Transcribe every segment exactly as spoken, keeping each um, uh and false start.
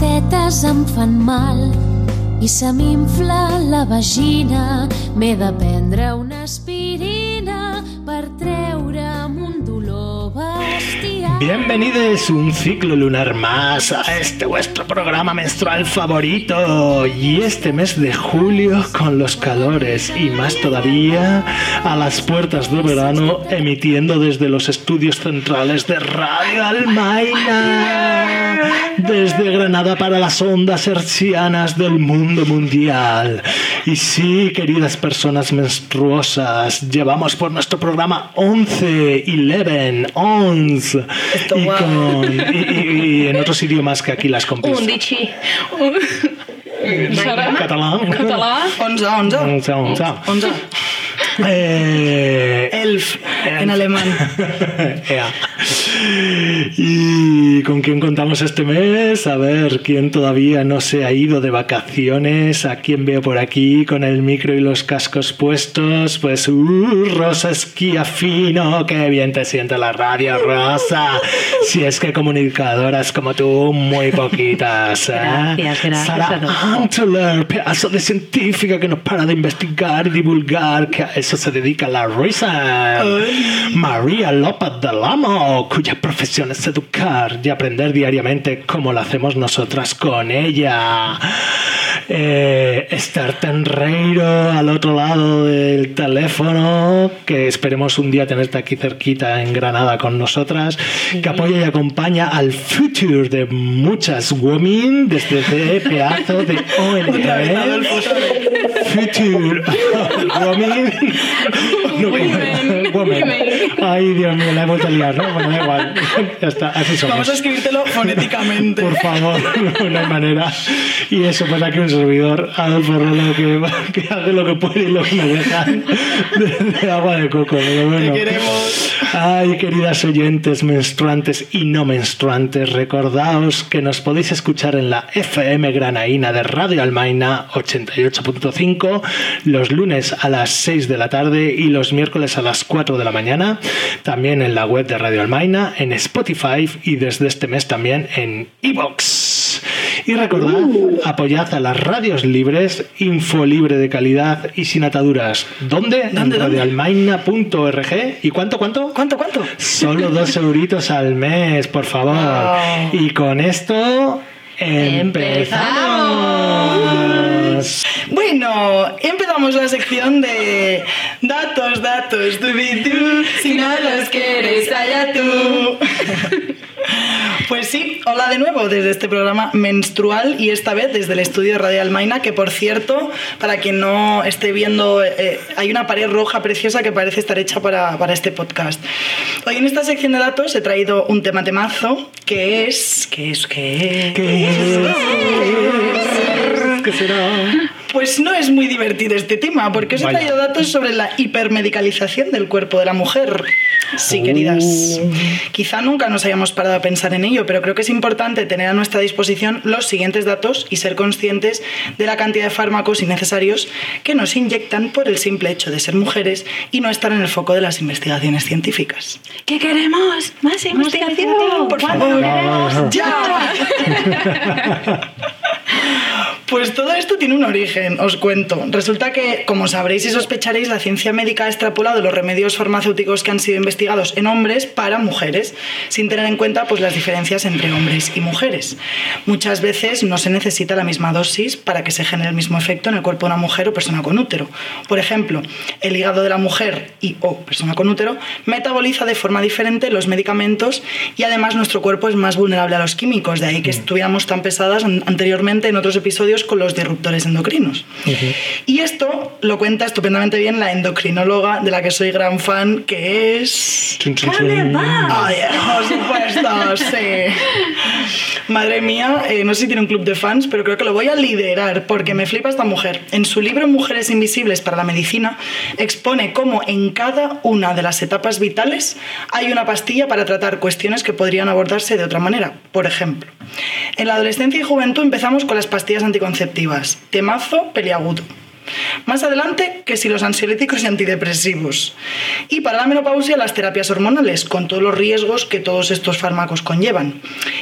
tetes em fan mal i se m'infla la vagina. M'he de prendre una aspirina per treure'm un dolor bestial. Bienvenidos un ciclo lunar más a este vuestro programa menstrual favorito. Y este mes de julio, con los calores y más todavía, a las puertas del verano, emitiendo desde los estudios centrales de Radio Almaina, desde Granada para las ondas hertzianas del mundo mundial. Y sí, queridas personas menstruosas, llevamos por nuestro programa once, once, y, con, y, y, y en otros idiomas que aquí las compis. Un dichi. Catalán. Catalán. Once, once. Once, once. Once. Eh, Elf, en alemán. Ea. ¿Y con quién contamos este mes? A ver, ¿quién todavía no se ha ido de vacaciones? ¿A quién veo por aquí con el micro y los cascos puestos? Pues, uh, Rosa Schiaffino, qué bien te siente la radio, Rosa. Si es que comunicadoras como tú, muy poquitas, ¿eh? Gracias, gracias. Sara Antler, pedazo de científica que no para de investigar y divulgar, que a eso se dedica la risa. María López del Amo, cuya profesión es educar y aprender diariamente como lo hacemos nosotras con ella. Eh, Esther Tenreiro al otro lado del teléfono, que esperemos un día tenerte aquí cerquita en Granada con nosotras, sí, que apoya y acompaña al future de muchas women desde ese pedazo de O N G. Future women. No, women. Women. Ay, Dios mío, la he vuelto a liar, ¿no? Bueno, da igual. Ya está, así somos. Vamos a escribírtelo fonéticamente. Por favor, no hay manera. Y eso, pues aquí un servidor, Adolfo Rolo, que, que hace lo que puede y lo que me dejan de, de agua de coco. Pero bueno. Te queremos. Ay, queridas oyentes menstruantes y no menstruantes, recordaos que nos podéis escuchar en la F M granaína de Radio Almaina ochenta y ocho punto cinco los lunes a las seis de la tarde y los miércoles a las cuatro de la mañana. También en la web de Radio Almaina, en Spotify y desde este mes también en iVoox. Y recordad, apoyad a las radios libres, info libre de calidad y sin ataduras. ¿Dónde? ¿Dónde en radio almaina punto org. ¿Y cuánto, cuánto? ¿Cuánto, cuánto? Solo dos euritos al mes, por favor. Oh. Y con esto empezamos. Bueno, empezamos la sección de datos, datos, tú y tú. Si no los quieres, allá tú. Pues sí, hola de nuevo desde este programa menstrual y esta vez desde el estudio de Radio Almaina, que por cierto, para quien no esté viendo, eh, hay una pared roja preciosa que parece estar hecha para, para este podcast. Hoy en esta sección de datos he traído un tema temazo que es... ¿Qué es? ¿Qué es? ¿Qué es? ¿Qué será? Pues no es muy divertido este tema, porque os he traído datos sobre la hipermedicalización del cuerpo de la mujer. Sí, queridas. Uh. Quizá nunca nos hayamos parado a pensar en ello, pero creo que es importante tener a nuestra disposición los siguientes datos y ser conscientes de la cantidad de fármacos innecesarios que nos inyectan por el simple hecho de ser mujeres y no estar en el foco de las investigaciones científicas. ¿Qué queremos? ¡Más investigación! ¡Por favor! No. ¡Ya! Pues todo esto tiene un origen, os cuento. Resulta que, como sabréis y sospecharéis, la ciencia médica ha extrapolado los remedios farmacéuticos que han sido investigados en hombres para mujeres, sin tener en cuenta pues, las diferencias entre hombres y mujeres. Muchas veces no se necesita la misma dosis para que se genere el mismo efecto en el cuerpo de una mujer o persona con útero. Por ejemplo, el hígado de la mujer y o persona con útero metaboliza de forma diferente los medicamentos y además nuestro cuerpo es más vulnerable a los químicos, de ahí que estuviéramos tan pesadas anteriormente en otros episodios con los disruptores endocrinos. Uh-huh. Y esto lo cuenta estupendamente bien la endocrinóloga de la que soy gran fan, que es... ¡Carmen Paz! ¡Ay, por supuesto! Sí. Madre mía, eh, no sé si tiene un club de fans, pero creo que lo voy a liderar porque me flipa esta mujer. En su libro Mujeres Invisibles para la Medicina expone cómo en cada una de las etapas vitales hay una pastilla para tratar cuestiones que podrían abordarse de otra manera. Por ejemplo, en la adolescencia y juventud empezamos con las pastillas anticonceptivas. Temazo peliagudo. Más adelante, que si los ansiolíticos y antidepresivos. Y para la menopausia, las terapias hormonales, con todos los riesgos que todos estos fármacos conllevan.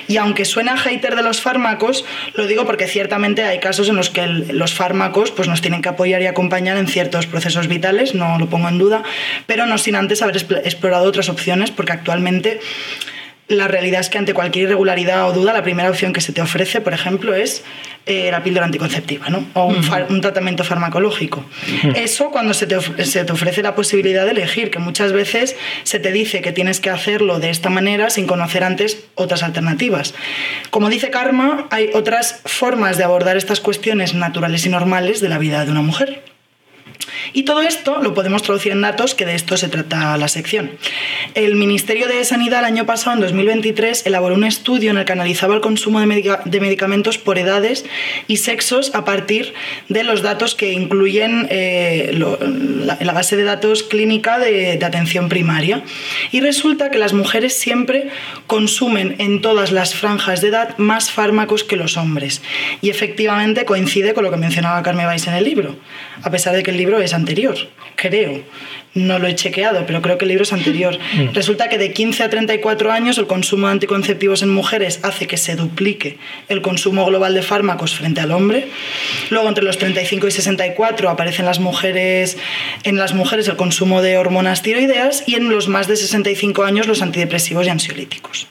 Y aunque suena hater de los fármacos, lo digo porque ciertamente hay casos en los que el, los fármacos pues, nos tienen que apoyar y acompañar en ciertos procesos vitales, no lo pongo en duda, pero no sin antes haber explorado otras opciones, porque actualmente la realidad es que ante cualquier irregularidad o duda, la primera opción que se te ofrece, por ejemplo, es eh, la píldora anticonceptiva, ¿no? O un, far, un tratamiento farmacológico. Uh-huh. Eso cuando se te, of- se te ofrece la posibilidad de elegir, que muchas veces se te dice que tienes que hacerlo de esta manera sin conocer antes otras alternativas. Como dice Karma, hay otras formas de abordar estas cuestiones naturales y normales de la vida de una mujer. Y todo esto lo podemos traducir en datos, que de esto se trata la sección. El Ministerio de Sanidad el año pasado, en dos mil veintitrés, elaboró un estudio en el que analizaba el consumo de, medica- de medicamentos por edades y sexos a partir de los datos que incluyen eh, lo, la, la base de datos clínica de, de atención primaria. Y resulta que las mujeres siempre consumen en todas las franjas de edad más fármacos que los hombres. Y efectivamente coincide con lo que mencionaba Carme Weiss en el libro, a pesar de que el libro es anterior, creo. No lo he chequeado, pero creo que el libro es anterior. Mm. Resulta que de quince a treinta y cuatro años el consumo de anticonceptivos en mujeres hace que se duplique el consumo global de fármacos frente al hombre. Luego, entre los treinta y cinco y sesenta y cuatro aparece en las mujeres, en las mujeres el consumo de hormonas tiroideas y en los más de sesenta y cinco años los antidepresivos y ansiolíticos.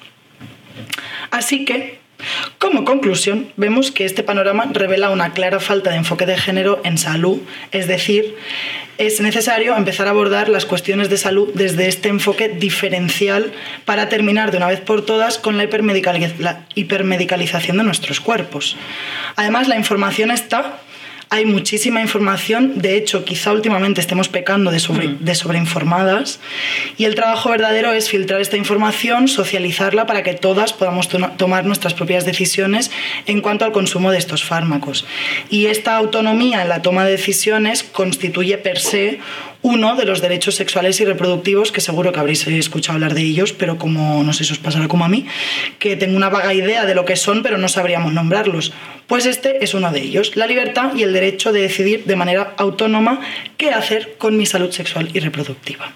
Así que, como conclusión, vemos que este panorama revela una clara falta de enfoque de género en salud, es decir, es necesario empezar a abordar las cuestiones de salud desde este enfoque diferencial para terminar de una vez por todas con la, hipermedicaliz- la hipermedicalización de nuestros cuerpos. Además, la información está... Hay muchísima información, de hecho, quizá últimamente estemos pecando de, sobre, de sobreinformadas, y el trabajo verdadero es filtrar esta información, socializarla para que todas podamos to- tomar nuestras propias decisiones en cuanto al consumo de estos fármacos. Y esta autonomía en la toma de decisiones constituye per se uno de los derechos sexuales y reproductivos, que seguro que habréis escuchado hablar de ellos, pero como no sé si os pasará como a mí, que tengo una vaga idea de lo que son, pero no sabríamos nombrarlos. Pues este es uno de ellos, la libertad y el derecho de decidir de manera autónoma qué hacer con mi salud sexual y reproductiva.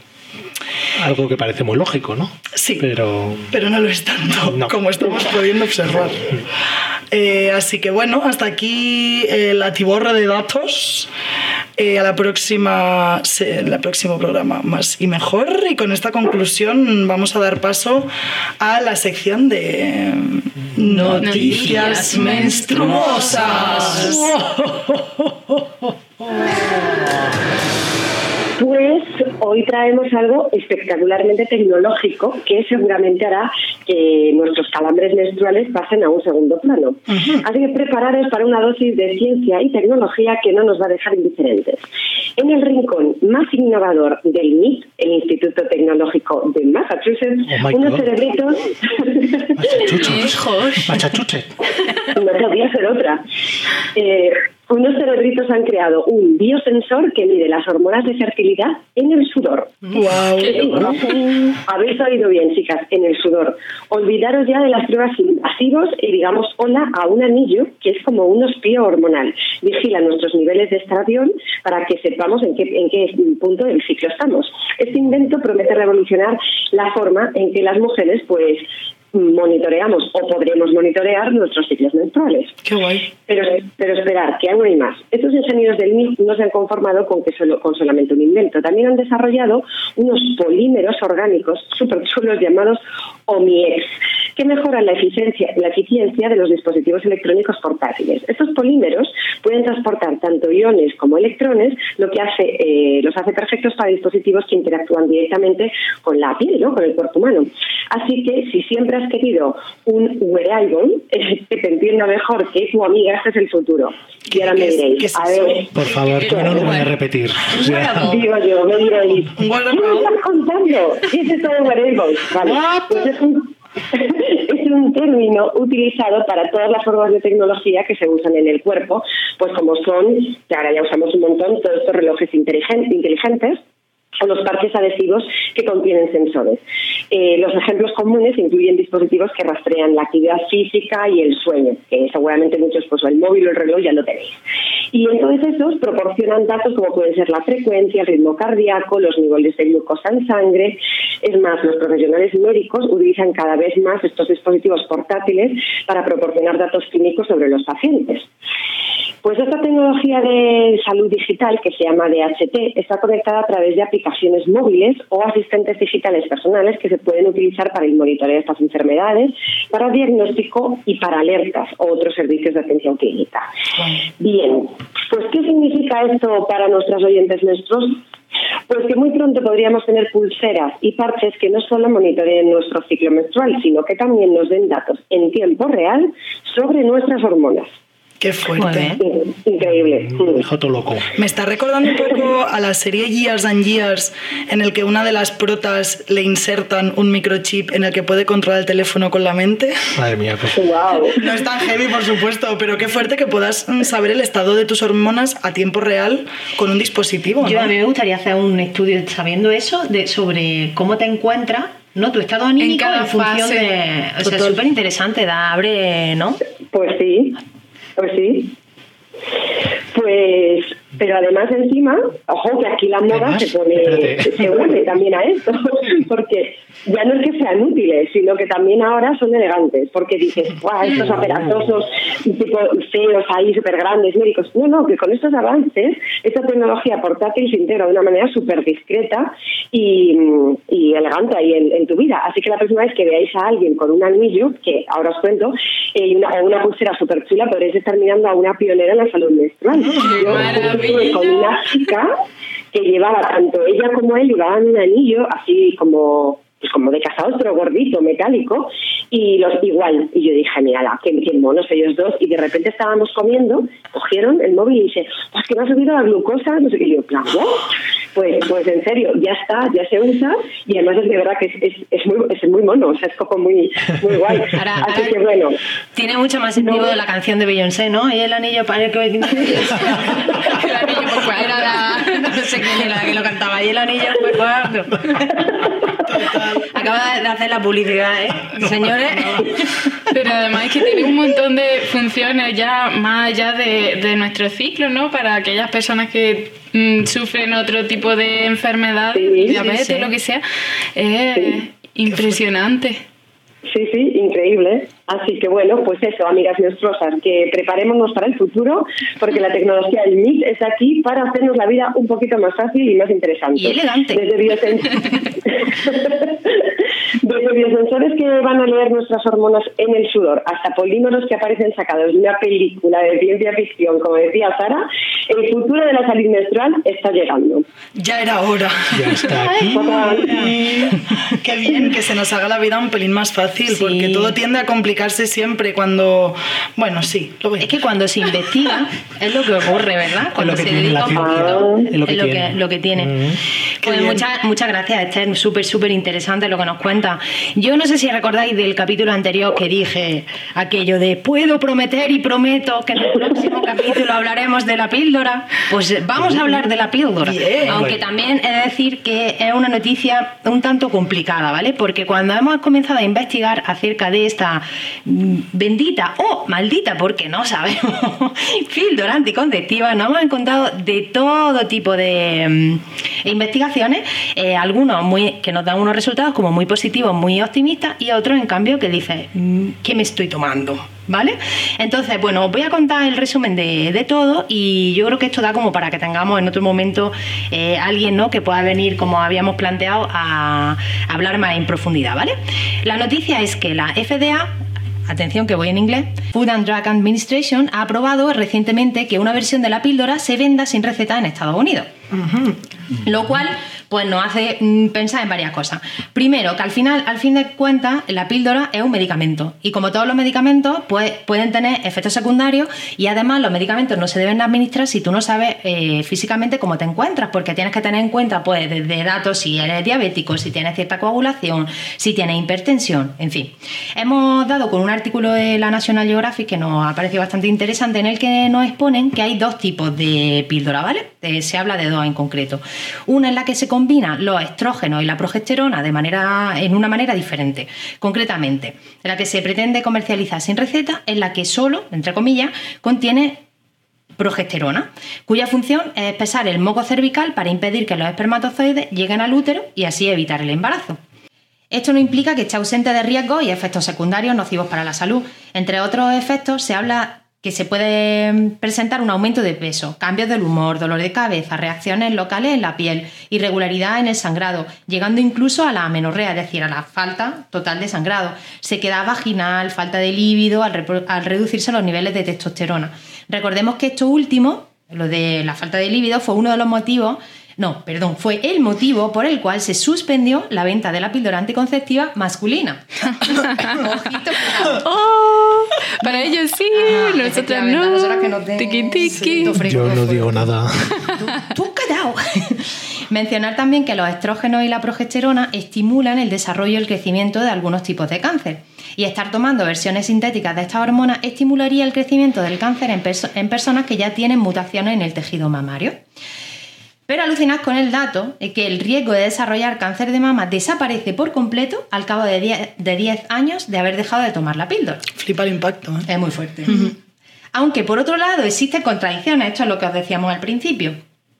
Algo que parece muy lógico, ¿no? Sí, pero, pero no lo es tanto, no. Como estamos pudiendo observar. Eh, así que bueno, hasta aquí eh, la tiborra de datos. Eh, a la próxima, el próximo programa más y mejor. Y con esta conclusión vamos a dar paso a la sección de Noticias, Noticias Menstruosas. Pues hoy traemos algo espectacularmente tecnológico que seguramente hará que nuestros calambres menstruales pasen a un segundo plano. Uh-huh. Así que prepararos para una dosis de ciencia y tecnología que no nos va a dejar indiferentes. En el rincón más innovador del M I T, el Instituto Tecnológico de Massachusetts, oh unos cerebritos... Massachusetts. Massachusetts. No podía ser otra. Eh, Unos cerebritos han creado un biosensor que mide las hormonas de fertilidad en el sudor. ¡Wow! Sí, habéis oído bien, chicas, en el sudor. Olvidaros ya de las pruebas invasivas y digamos hola a un anillo que es como un espío hormonal. Vigila nuestros niveles de estradiol para que sepamos en qué, en qué punto del ciclo estamos. Este invento promete revolucionar la forma en que las mujeres, pues, monitoreamos o podremos monitorear nuestros ciclos menstruales. ¡Qué guay! Pero, pero esperar, que aún hay más. Estos ingenieros del M I T no se han conformado con que solo, con solamente un invento. También han desarrollado unos polímeros orgánicos súper chulos llamados OMIEX, que mejoran la eficiencia, la eficiencia de los dispositivos electrónicos portátiles. Estos polímeros pueden transportar tanto iones como electrones, lo que hace, eh, los hace perfectos para dispositivos que interactúan directamente con la piel, ¿no? Con el cuerpo humano. Así que si siempre has querido un wearable, eh, que te entienda mejor que tu amiga, este es el futuro. Y ahora me diréis, a ver... Por favor, que no lo voy a repetir. O sea, digo yo, me diréis, ¿qué me estás contando? ¿Qué es esto de wearable? Vale, pues es un... es un término utilizado para todas las formas de tecnología que se usan en el cuerpo, pues como son, que ahora ya usamos un montón, todos estos relojes inteligentes o los parches adhesivos que contienen sensores. Eh, los ejemplos comunes incluyen dispositivos que rastrean la actividad física y el sueño, que seguramente muchos, pues el móvil o el reloj ya lo tenéis. Y entonces esos proporcionan datos como pueden ser la frecuencia, el ritmo cardíaco, los niveles de glucosa en sangre. Es más, los profesionales médicos utilizan cada vez más estos dispositivos portátiles para proporcionar datos clínicos sobre los pacientes. Pues esta tecnología de salud digital, que se llama D H T, está conectada a través de aplicaciones móviles o asistentes digitales personales que se pueden utilizar para el monitoreo de estas enfermedades, para diagnóstico y para alertas o otros servicios de atención clínica. Bien, pues ¿qué significa esto para nuestros oyentes nuestros? Pues que muy pronto podríamos tener pulseras y parches que no solo monitoreen nuestro ciclo menstrual, sino que también nos den datos en tiempo real sobre nuestras hormonas. Qué fuerte. Increíble. Me dejó todo loco. Me está recordando un poco a la serie Years and Years, en el que una de las protas le insertan un microchip en el que puede controlar el teléfono con la mente. Madre mía. Pues... Wow. No es tan heavy, por supuesto, pero qué fuerte que puedas saber el estado de tus hormonas a tiempo real con un dispositivo, ¿no? Yo a mí me gustaría hacer un estudio sabiendo eso, de sobre cómo te encuentras, ¿no? Tu estado anímico en, cada en función fase. de... O sea, es súper interesante, da, abre, ¿no? Pues sí, pues sí. Pues, pero además encima, ojo que aquí la moda Además, se pone, espérate. se une también a esto, porque ya no es que sean útiles, sino que también ahora son elegantes, porque dices, guau, estos aparatosos, tipo feos ahí, súper grandes, médicos. No, no, que con estos avances, esta tecnología portátil se integra de una manera súper discreta y, y elegante ahí en, en tu vida. Así que la próxima vez que veáis a alguien con un anillo, que ahora os cuento, y una, o una pulsera súper chula, podréis estar mirando a una pionera en la salud menstrual. Yo estuve con una chica que llevaba, tanto ella como él, llevaban un anillo así como... pues como de casados, pero gordito, metálico, y los igual. Y yo dije, mira, qué, qué monos ellos dos. Y de repente estábamos comiendo, cogieron el móvil y dice, pues que me ha subido la glucosa, no sé qué. Y yo, claro, pues, pues en serio, ya está, ya se usa, y además es de verdad que es, es, es, muy, es muy mono, o sea, es como muy, muy guay. Ahora, Así ahora que bueno. Tiene mucho más sentido No. la canción de Beyoncé, ¿no? Y el anillo para el que... El anillo por cuál era la... No sé quién era la que lo cantaba. Y el anillo fue cuando... Acaba de hacer la publicidad, ¿eh? Señores. Pero además es que tiene un montón de funciones ya más allá de, de nuestro ciclo, ¿no? Para aquellas personas que mm, sufren otro tipo de enfermedad, Sí, diabetes, sí, sí. lo que sea. Es Sí. impresionante. Sí, sí, increíble. Así que bueno, pues eso, amigas menstruosas, que preparémonos para el futuro, porque la tecnología del M I C está aquí para hacernos la vida un poquito más fácil y más interesante. Y elegante. Desde, biosen... Desde biosensores que van a leer nuestras hormonas en el sudor, hasta polímeros que aparecen sacados de una película de ciencia ficción, como decía Sara, el futuro de la salud menstrual está llegando. Ya era hora. Ya está aquí. Qué bien que se nos haga la vida un pelín más fácil, Sí. porque todo tiende a complicarse siempre cuando... Bueno, sí, lo voy a Es que cuando se investiga es lo que ocurre, ¿verdad? Cuando lo que se tiene dedica la un ciencia. poquito Es lo que es lo que, tiene. lo que tiene. Mm. Qué Pues bien. muchas, muchas gracias, Esther, súper, súper interesante lo que nos cuenta. Yo no sé si recordáis del capítulo anterior que dije aquello de puedo prometer y prometo que en el próximo capítulo hablaremos de la píldora. Pues vamos a hablar de la píldora. Bien. Aunque también he de decir que es una noticia un tanto complicada, ¿vale? Porque cuando hemos comenzado a investigar acerca de esta mm, bendita o maldita, porque no sabemos, píldora anticonceptiva, nos hemos encontrado de todo tipo de mm, investigaciones, eh, algunos muy, que nos dan unos resultados como muy positivos, muy optimistas, y otros, en cambio, que dicen, mm, ¿qué me estoy tomando? ¿Vale? Entonces, bueno, os voy a contar el resumen de, de todo, y yo creo que esto da como para que tengamos en otro momento eh, alguien, ¿no?, que pueda venir, como habíamos planteado, a, a hablar más en profundidad, ¿vale? La noticia es que la F D A, atención que voy en inglés, Food and Drug Administration, ha aprobado recientemente que una versión de la píldora se venda sin receta en Estados Unidos. Uh-huh. Lo cual pues nos hace mm, pensar en varias cosas. Primero, que al final, al fin de cuentas, la píldora es un medicamento, y como todos los medicamentos, pues pueden tener efectos secundarios, y además los medicamentos no se deben administrar si tú no sabes eh, físicamente cómo te encuentras, porque tienes que tener en cuenta pues desde datos si eres diabético, si tienes cierta coagulación, si tienes hipertensión, en fin. Hemos dado con un artículo de la National Geographic que nos ha parecido bastante interesante, en el que nos exponen que hay dos tipos de píldora, ¿vale? Eh, se habla de dos en concreto. Una en la que se combinan los estrógenos y la progesterona de manera, en una manera diferente. Concretamente, la que se pretende comercializar sin receta es la que solo, entre comillas, contiene progesterona, cuya función es espesar el moco cervical para impedir que los espermatozoides lleguen al útero y así evitar el embarazo. Esto no implica que esté ausente de riesgos y efectos secundarios nocivos para la salud. Entre otros efectos se habla que se puede presentar un aumento de peso, cambios del humor, dolor de cabeza, reacciones locales en la piel, irregularidad en el sangrado, llegando incluso a la amenorrea, es decir, a la falta total de sangrado, sequedad vaginal, falta de líbido al, re- al reducirse los niveles de testosterona. Recordemos que esto último, lo de la falta de líbido, fue uno de los motivos No, perdón, fue el motivo por el cual se suspendió la venta de la píldora anticonceptiva masculina. Ojito, oh, para ellos sí, ah, nosotras no. Nosotras que no tenemos Tiki, tiki. Yo no digo nada. Tú, tú callao. Mencionar también que los estrógenos y la progesterona estimulan el desarrollo y el crecimiento de algunos tipos de cáncer. Y estar tomando versiones sintéticas de estas hormonas estimularía el crecimiento del cáncer en, perso- en personas que ya tienen mutaciones en el tejido mamario. Pero alucinad con el dato de que el riesgo de desarrollar cáncer de mama desaparece por completo al cabo de diez años de haber dejado de tomar la píldora. Flipa el impacto, ¿eh? Es muy fuerte. Uh-huh. Aunque por otro lado existen contradicciones, esto es lo que os decíamos al principio,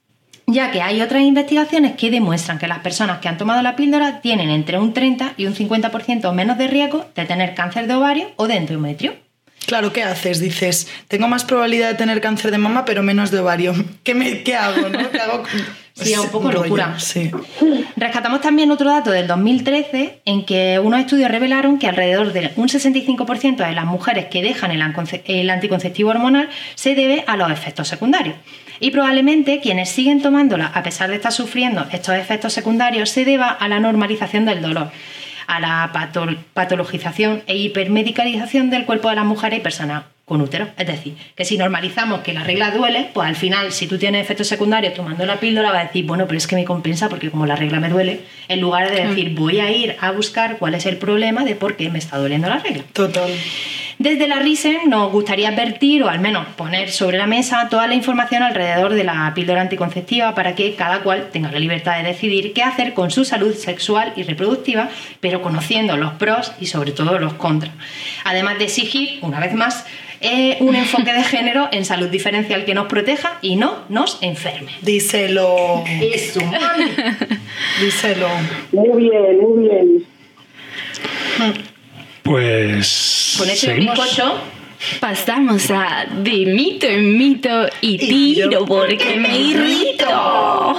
ya que hay otras investigaciones que demuestran que las personas que han tomado la píldora tienen entre un treinta y un cincuenta por ciento menos de riesgo de tener cáncer de ovario o de endometrio. Claro, ¿qué haces? Dices, tengo más probabilidad de tener cáncer de mama, pero menos de ovario. ¿Qué, me, qué hago, no? ¿Qué hago? Sí, es un poco rollo, locura. Sí. Rescatamos también otro dato del dos mil trece en que unos estudios revelaron que alrededor de un sesenta y cinco por ciento de las mujeres que dejan el, anconce- el anticonceptivo hormonal se debe a los efectos secundarios. Y probablemente quienes siguen tomándola a pesar de estar sufriendo estos efectos secundarios se deba a la normalización del dolor, a la patol- patologización e hipermedicalización del cuerpo de las mujeres y personas con útero. Es decir, que si normalizamos que la regla duele, pues al final, si tú tienes efectos secundarios tomando la píldora, vas a decir, bueno, pero es que me compensa porque como la regla me duele, en lugar de decir, voy a ir a buscar cuál es el problema de por qué me está doliendo la regla. Total. Desde la RISEN nos gustaría advertir o al menos poner sobre la mesa toda la información alrededor de la píldora anticonceptiva para que cada cual tenga la libertad de decidir qué hacer con su salud sexual y reproductiva, pero conociendo los pros y sobre todo los contras. Además de exigir, una vez más, eh, un enfoque de género en salud diferencial que nos proteja y no nos enferme. Díselo. Eso, mami. Díselo. Muy bien, muy bien. Pues Con ese seguimos. bizcocho Pasamos a de mito en mito y tiro porque me irrito.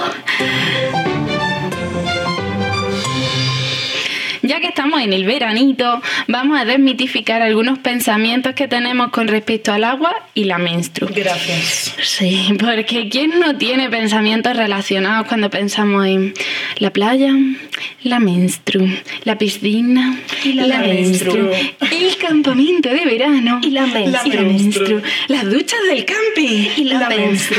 Ya que estamos en el veranito, vamos a desmitificar algunos pensamientos que tenemos con respecto al agua y la menstru. Gracias. Sí, porque ¿quién no tiene pensamientos relacionados cuando pensamos en la playa, la menstru, la piscina, Y la la menstru. menstru, el campamento de verano y la menstru. y la menstru, las duchas del camping y la menstru.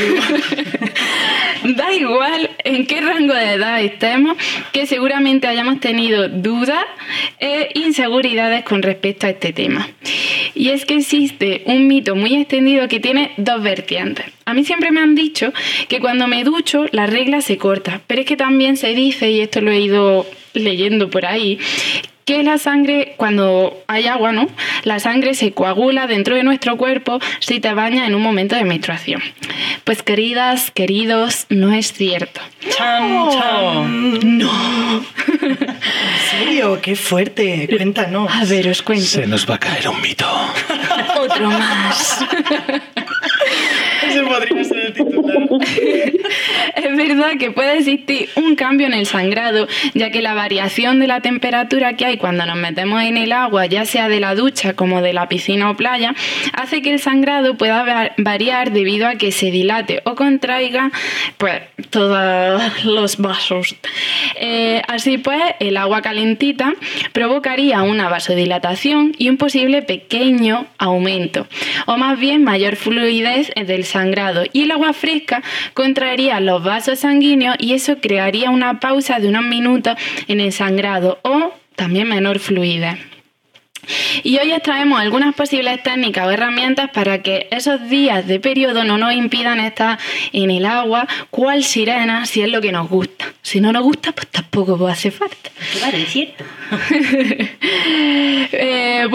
Da igual en qué rango de edad estemos, que seguramente hayamos tenido dudas e inseguridades con respecto a este tema. Y es que existe un mito muy extendido que tiene dos vertientes. A mí siempre me han dicho que cuando me ducho la regla se corta, pero es que también se dice, y esto lo he ido leyendo por ahí, que la sangre, cuando hay agua, ¿no? La sangre se coagula dentro de nuestro cuerpo si te bañas en un momento de menstruación. Pues queridas, queridos, no es cierto. Chan, chan. No. ¿En serio? Qué fuerte. Cuéntanos. A ver, os cuento. Se nos va a caer un mito. Otro más. Ese podría ser el titular. Es verdad que puede existir un cambio en el sangrado, ya que la variación de la temperatura que hay cuando nos metemos en el agua, ya sea de la ducha como de la piscina o playa, hace que el sangrado pueda va- variar debido a que se dilate o contraiga pues todos los vasos. Eh, así pues, el agua calentita provocaría una vasodilatación y un posible pequeño aumento, o más bien mayor fluidez del sangrado, y el agua fresca contraería los vasos sanguíneos y eso crearía una pausa de unos minutos en el sangrado o también menor fluidez. Y hoy os traemos algunas posibles técnicas o herramientas para que esos días de periodo no nos impidan estar en el agua cual sirena si es lo que nos gusta. Si no nos gusta, pues tampoco hace falta. Vale, es cierto. eh, bueno,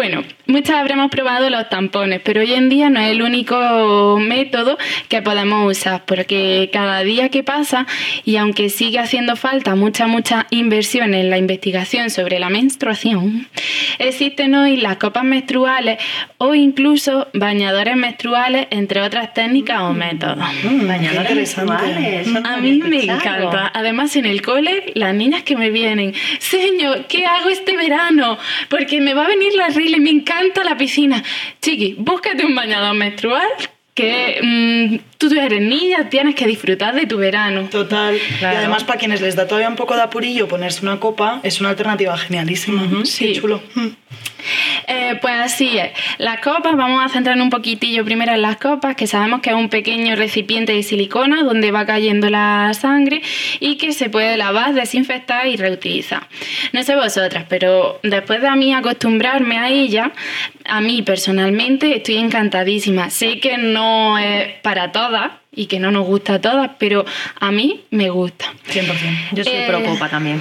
muchas habremos probado los tampones, pero hoy en día no es el único método que podemos usar, porque cada día que pasa, y aunque sigue haciendo falta mucha, mucha inversión en la investigación sobre la menstruación, existen hoy las copas menstruales o incluso bañadores menstruales, entre otras técnicas o métodos. Mm, bañadores menstruales. A mí me encanta. Además, en el cole, las niñas que me vienen, señor, ¿qué hago este verano? Porque me va a venir la regla y me encanta la piscina. Chiqui, búscate un bañador menstrual que mmm, tú eres niña, tienes que disfrutar de tu verano. Total. Claro. Y además, para quienes les da todavía un poco de apurillo ponerse una copa, es una alternativa genialísima. Uh-huh, sí, qué chulo. Uh. Eh, pues así es. Las copas, vamos a centrarnos un poquitillo primero en las copas, que sabemos que es un pequeño recipiente de silicona donde va cayendo la sangre y que se puede lavar, desinfectar y reutilizar. No sé vosotras, pero después de a mí acostumbrarme a ella, a mí personalmente estoy encantadísima. Sé que no es para todas y que no nos gusta a todas, pero a mí me gusta. cien por ciento. Yo soy Eh, pro copa también.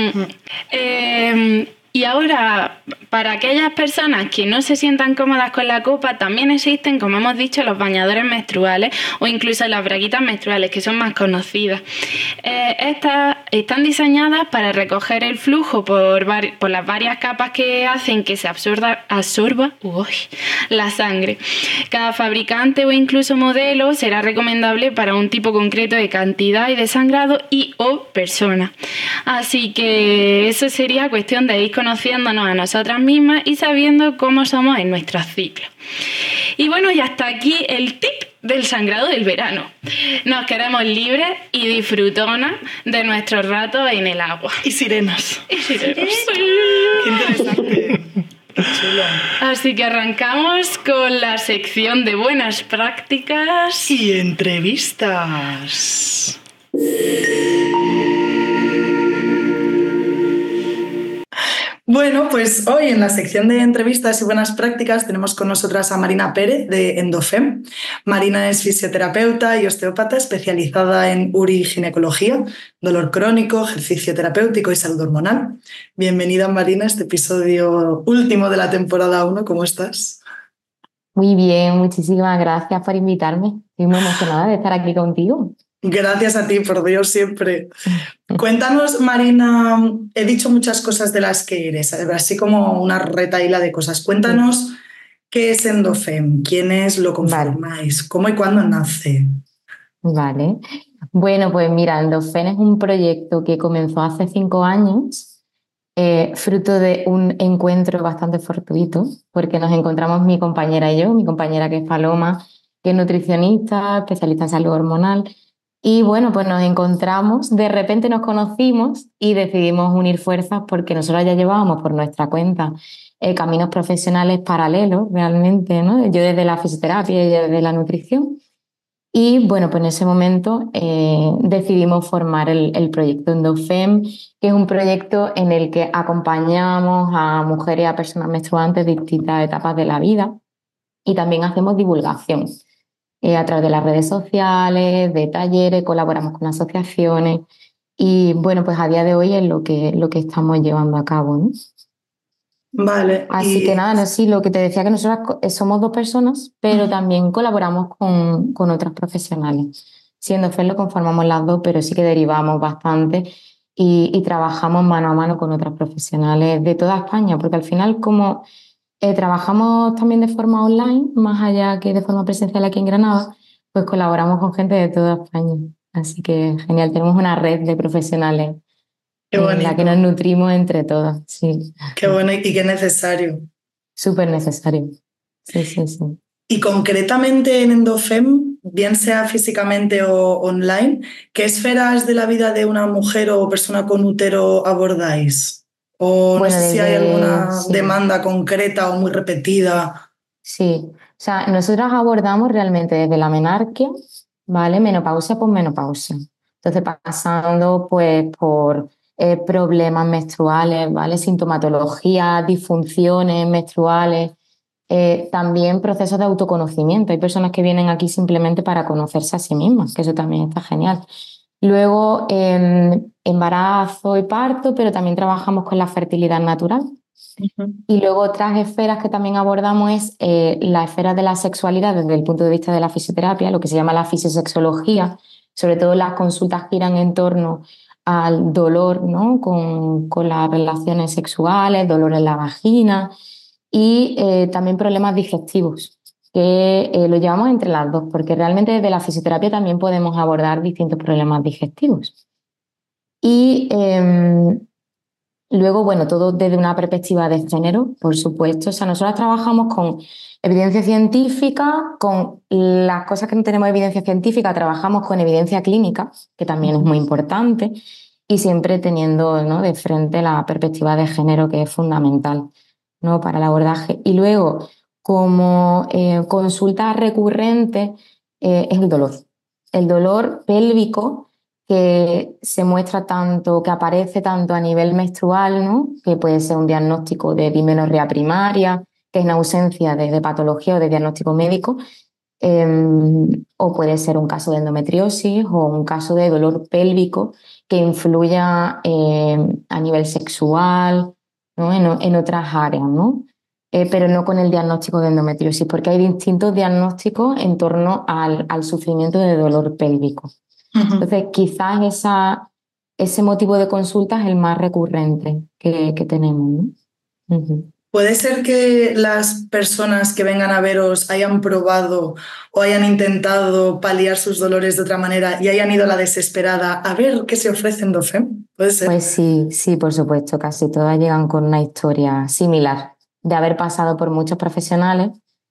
eh, Y ahora, para aquellas personas que no se sientan cómodas con la copa, también existen, como hemos dicho, los bañadores menstruales o incluso las braguitas menstruales, que son más conocidas. Eh, estas están diseñadas para recoger el flujo por, var- por las varias capas que hacen que se absorba, absorba uy, la sangre. Cada fabricante o incluso modelo será recomendable para un tipo concreto de cantidad y de sangrado y o persona. Así que eso sería cuestión de ir con conociéndonos a nosotras mismas y sabiendo cómo somos en nuestros ciclos. Y bueno, y hasta aquí el tip del sangrado del verano. Nos quedamos libres y disfrutonas de nuestros ratos en el agua. Y sirenas. Y sirenas. Qué interesante. Qué chulo. Así que arrancamos con la sección de buenas prácticas y entrevistas. Bueno, pues hoy en la sección de entrevistas y buenas prácticas tenemos con nosotras a Marina Pérez de Endofem. Marina es fisioterapeuta y osteópata especializada en uriginecología, dolor crónico, ejercicio terapéutico y salud hormonal. Bienvenida, Marina, a este episodio último de la temporada uno. ¿Cómo estás? Muy bien, muchísimas gracias por invitarme. Estoy muy emocionada de estar aquí contigo. Gracias a ti, por Dios, siempre. Cuéntanos, Marina, he dicho muchas cosas de las que eres, así como una retahíla de cosas. Cuéntanos qué es Endofem, quiénes lo conformáis, vale. Cómo y cuándo nace. Vale. Bueno, pues mira, Endofem es un proyecto que comenzó hace cinco años, eh, fruto de un encuentro bastante fortuito, porque nos encontramos mi compañera y yo, mi compañera que es Paloma, que es nutricionista, especialista en salud hormonal. Y bueno, pues nos encontramos, de repente nos conocimos y decidimos unir fuerzas porque nosotros ya llevábamos por nuestra cuenta eh, caminos profesionales paralelos realmente, ¿no? Yo desde la fisioterapia y ella desde la nutrición. Y bueno, pues en ese momento eh, decidimos formar el, el proyecto Endofem, que es un proyecto en el que acompañamos a mujeres y a personas menstruantes de distintas etapas de la vida y también hacemos divulgación. Eh, a través de las redes sociales, de talleres, colaboramos con asociaciones y bueno, pues a día de hoy es lo que, lo que estamos llevando a cabo, ¿no? Vale. Así y... que nada, no, sí, lo que te decía que nosotros somos dos personas, pero uh-huh. también colaboramos con, con otras profesionales. Siendo F E L lo conformamos las dos, pero sí que derivamos bastante y, y trabajamos mano a mano con otras profesionales de toda España, porque al final como... Eh, trabajamos también de forma online, más allá que de forma presencial aquí en Granada, pues colaboramos con gente de toda España. Así que genial, tenemos una red de profesionales en la que nos nutrimos entre todos. Sí. Qué bueno y qué necesario. Súper necesario. Sí, sí, sí. Y concretamente en Endofem, bien sea físicamente o online, ¿qué esferas de la vida de una mujer o persona con útero abordáis? O bueno, no sé desde, si hay alguna sí. demanda concreta o muy repetida. Sí, o sea, nosotros abordamos realmente desde la menarquia, ¿vale? Menopausia por menopausia. Entonces, pasando pues por eh, problemas menstruales, ¿vale? Sintomatología, disfunciones menstruales, eh, también procesos de autoconocimiento. Hay personas que vienen aquí simplemente para conocerse a sí mismas, que eso también está genial. Luego, eh, embarazo y parto, pero también trabajamos con la fertilidad natural, Uh-huh. Y luego otras esferas que también abordamos es eh, la esfera de la sexualidad desde el punto de vista de la fisioterapia, lo que se llama la fisiosexología. Sobre todo las consultas giran en torno al dolor, ¿no? con, con las relaciones sexuales, dolor en la vagina y eh, también problemas digestivos, que eh, lo llevamos entre las dos, porque realmente desde la fisioterapia también podemos abordar distintos problemas digestivos. Y eh, luego, bueno, todo desde una perspectiva de género, por supuesto. O sea, nosotros trabajamos con evidencia científica, con las cosas que no tenemos evidencia científica, trabajamos con evidencia clínica, que también es muy importante, y siempre teniendo, ¿no?, de frente la perspectiva de género, que es fundamental, ¿no?, para el abordaje. Y luego, como eh, consulta recurrente, eh, es el dolor. El dolor pélvico, que se muestra tanto, que aparece tanto a nivel menstrual, ¿no?, que puede ser un diagnóstico de dismenorrea primaria, que es una ausencia de, de patología o de diagnóstico médico, eh, o puede ser un caso de endometriosis o un caso de dolor pélvico que influya eh, a nivel sexual, ¿no?, en, en otras áreas, ¿no? Eh, pero no con el diagnóstico de endometriosis, porque hay distintos diagnósticos en torno al, al sufrimiento de dolor pélvico. Uh-huh. Entonces, quizás esa, ese motivo de consulta es el más recurrente que, que tenemos, ¿no? Uh-huh. ¿Puede ser que las personas que vengan a veros hayan probado o hayan intentado paliar sus dolores de otra manera y hayan ido a la desesperada a ver qué se ofrece en Dofem? ¿Puede ser? Pues sí, sí, por supuesto. Casi todas llegan con una historia similar de haber pasado por muchos profesionales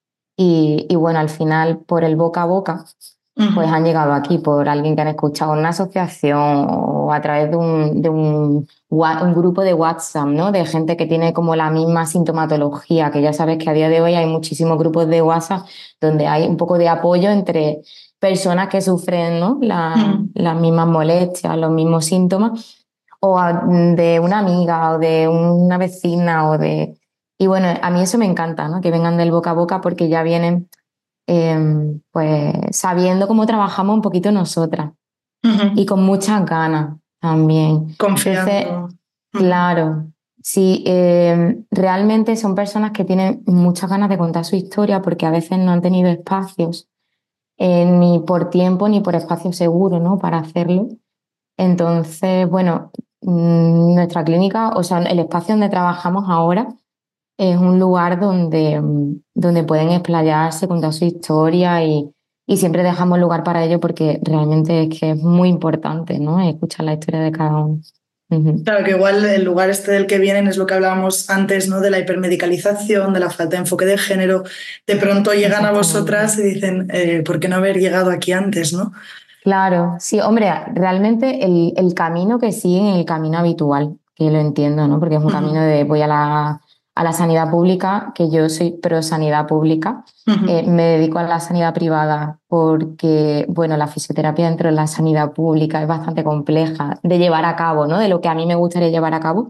y, y bueno, al final, por el boca a boca, pues han llegado aquí por alguien que han escuchado en una asociación o a través de un, de un, un grupo de WhatsApp, ¿no?, de gente que tiene como la misma sintomatología, que ya sabes que a día de hoy hay muchísimos grupos de WhatsApp donde hay un poco de apoyo entre personas que sufren, ¿no?, la, mm. las mismas molestias, los mismos síntomas, o de una amiga o de una vecina o de... Y bueno, a mí eso me encanta, ¿no?, que vengan del boca a boca porque ya vienen... Eh, pues sabiendo cómo trabajamos un poquito nosotras. Uh-huh. Y con muchas ganas también. Confiando. Entonces, uh-huh. Claro, sí, eh, realmente son personas que tienen muchas ganas de contar su historia porque a veces no han tenido espacios, eh, ni por tiempo ni por espacio seguro, ¿no?, para hacerlo. Entonces, bueno, nuestra clínica, o sea, el espacio donde trabajamos ahora es un lugar donde, donde pueden explayarse, contar su historia y, y siempre dejamos lugar para ello porque realmente es que es muy importante, ¿no?, escuchar la historia de cada uno. Uh-huh. Claro, que igual el lugar este del que vienen es lo que hablábamos antes, ¿no?, de la hipermedicalización, de la falta de enfoque de género. De pronto llegan a vosotras y dicen, eh, ¿por qué no haber llegado aquí antes, no? Claro, sí, hombre, realmente el, el camino que siguen es el camino habitual, que lo entiendo, ¿no?, porque es un uh-huh. camino de voy a la... a la sanidad pública, que yo soy pro sanidad pública. Uh-huh. eh, me dedico a la sanidad privada porque, bueno, la fisioterapia dentro de la sanidad pública es bastante compleja de llevar a cabo, ¿no?, de lo que a mí me gustaría llevar a cabo.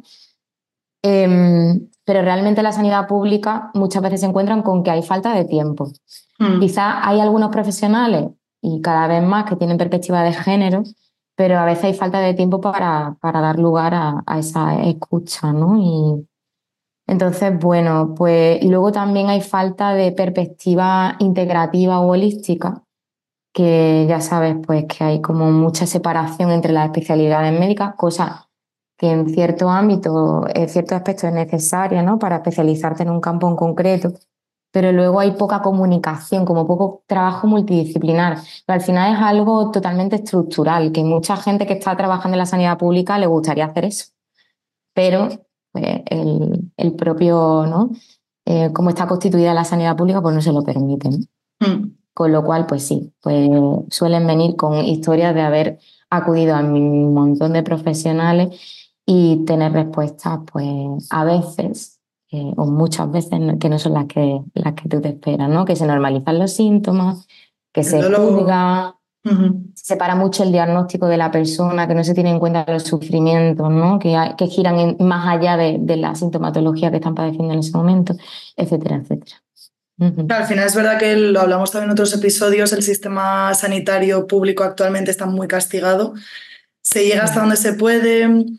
Eh, pero realmente la sanidad pública muchas veces se encuentran con que hay falta de tiempo. Uh-huh. Quizás hay algunos profesionales, y cada vez más, que tienen perspectiva de género, pero a veces hay falta de tiempo para, para dar lugar a, a esa escucha, ¿no? Y entonces, bueno, pues y luego también hay falta de perspectiva integrativa o holística, que ya sabes, pues que hay como mucha separación entre las especialidades médicas, cosa que en cierto ámbito, en ciertos aspectos es necesaria, ¿no?, para especializarte en un campo en concreto, pero luego hay poca comunicación, como poco trabajo multidisciplinar. Pero al final es algo totalmente estructural, que mucha gente que está trabajando en la sanidad pública le gustaría hacer eso, pero pues, el, el propio, ¿no?, eh, cómo está constituida la sanidad pública, pues no se lo permite, ¿no? Mm. Con lo cual, pues sí, pues suelen venir con historias de haber acudido a un montón de profesionales y tener respuestas, pues a veces, eh, o muchas veces, que no son las que, las que tú te esperas, ¿no? Que se normalizan los síntomas, que el se dolor. juzga, uh-huh. se separa mucho el diagnóstico de la persona, que no se tiene en cuenta los sufrimientos, ¿no?, que, hay, que giran en, más allá de, de la sintomatología que están padeciendo en ese momento, etcétera, etcétera. Uh-huh. Al final es verdad que lo hablamos también en otros episodios, el sistema sanitario público actualmente está muy castigado, se llega hasta donde se puede,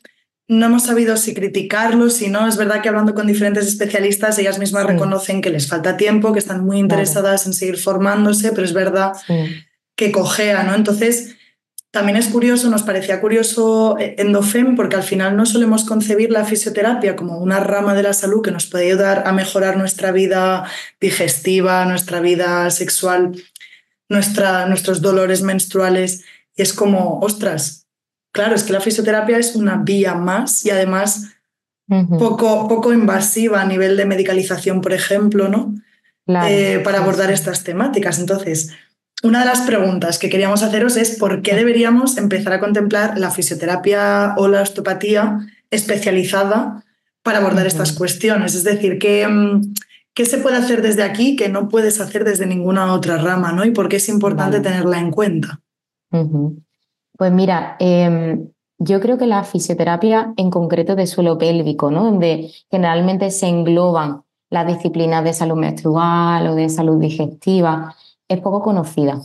no hemos sabido si criticarlo, si no. Es verdad que hablando con diferentes especialistas, ellas mismas Sí. reconocen que les falta tiempo, que están muy interesadas Claro. en seguir formándose, pero es verdad Sí. que cojea, ¿no? Entonces, también es curioso, nos parecía curioso eh, Endofem, porque al final no solemos concebir la fisioterapia como una rama de la salud que nos puede ayudar a mejorar nuestra vida digestiva, nuestra vida sexual, nuestra, nuestros dolores menstruales. Y es como, ostras, claro, es que la fisioterapia es una vía más y además Ujú. poco, poco invasiva a nivel de medicalización, por ejemplo, ¿no? Claro. Eh, para Sí, abordar sí. estas temáticas. Entonces, una de las preguntas que queríamos haceros es por qué deberíamos empezar a contemplar la fisioterapia o la osteopatía especializada para abordar estas Ujú. cuestiones. Es decir, ¿qué, mm, qué se puede hacer desde aquí que no puedes hacer desde ninguna otra rama, ¿no? Y por qué es importante Vale. tenerla en cuenta. Ujú. Pues mira, em, yo creo que la fisioterapia en concreto de suelo pélvico, ¿no? Donde generalmente se engloban las disciplinas de salud menstrual o de salud digestiva, es poco conocida.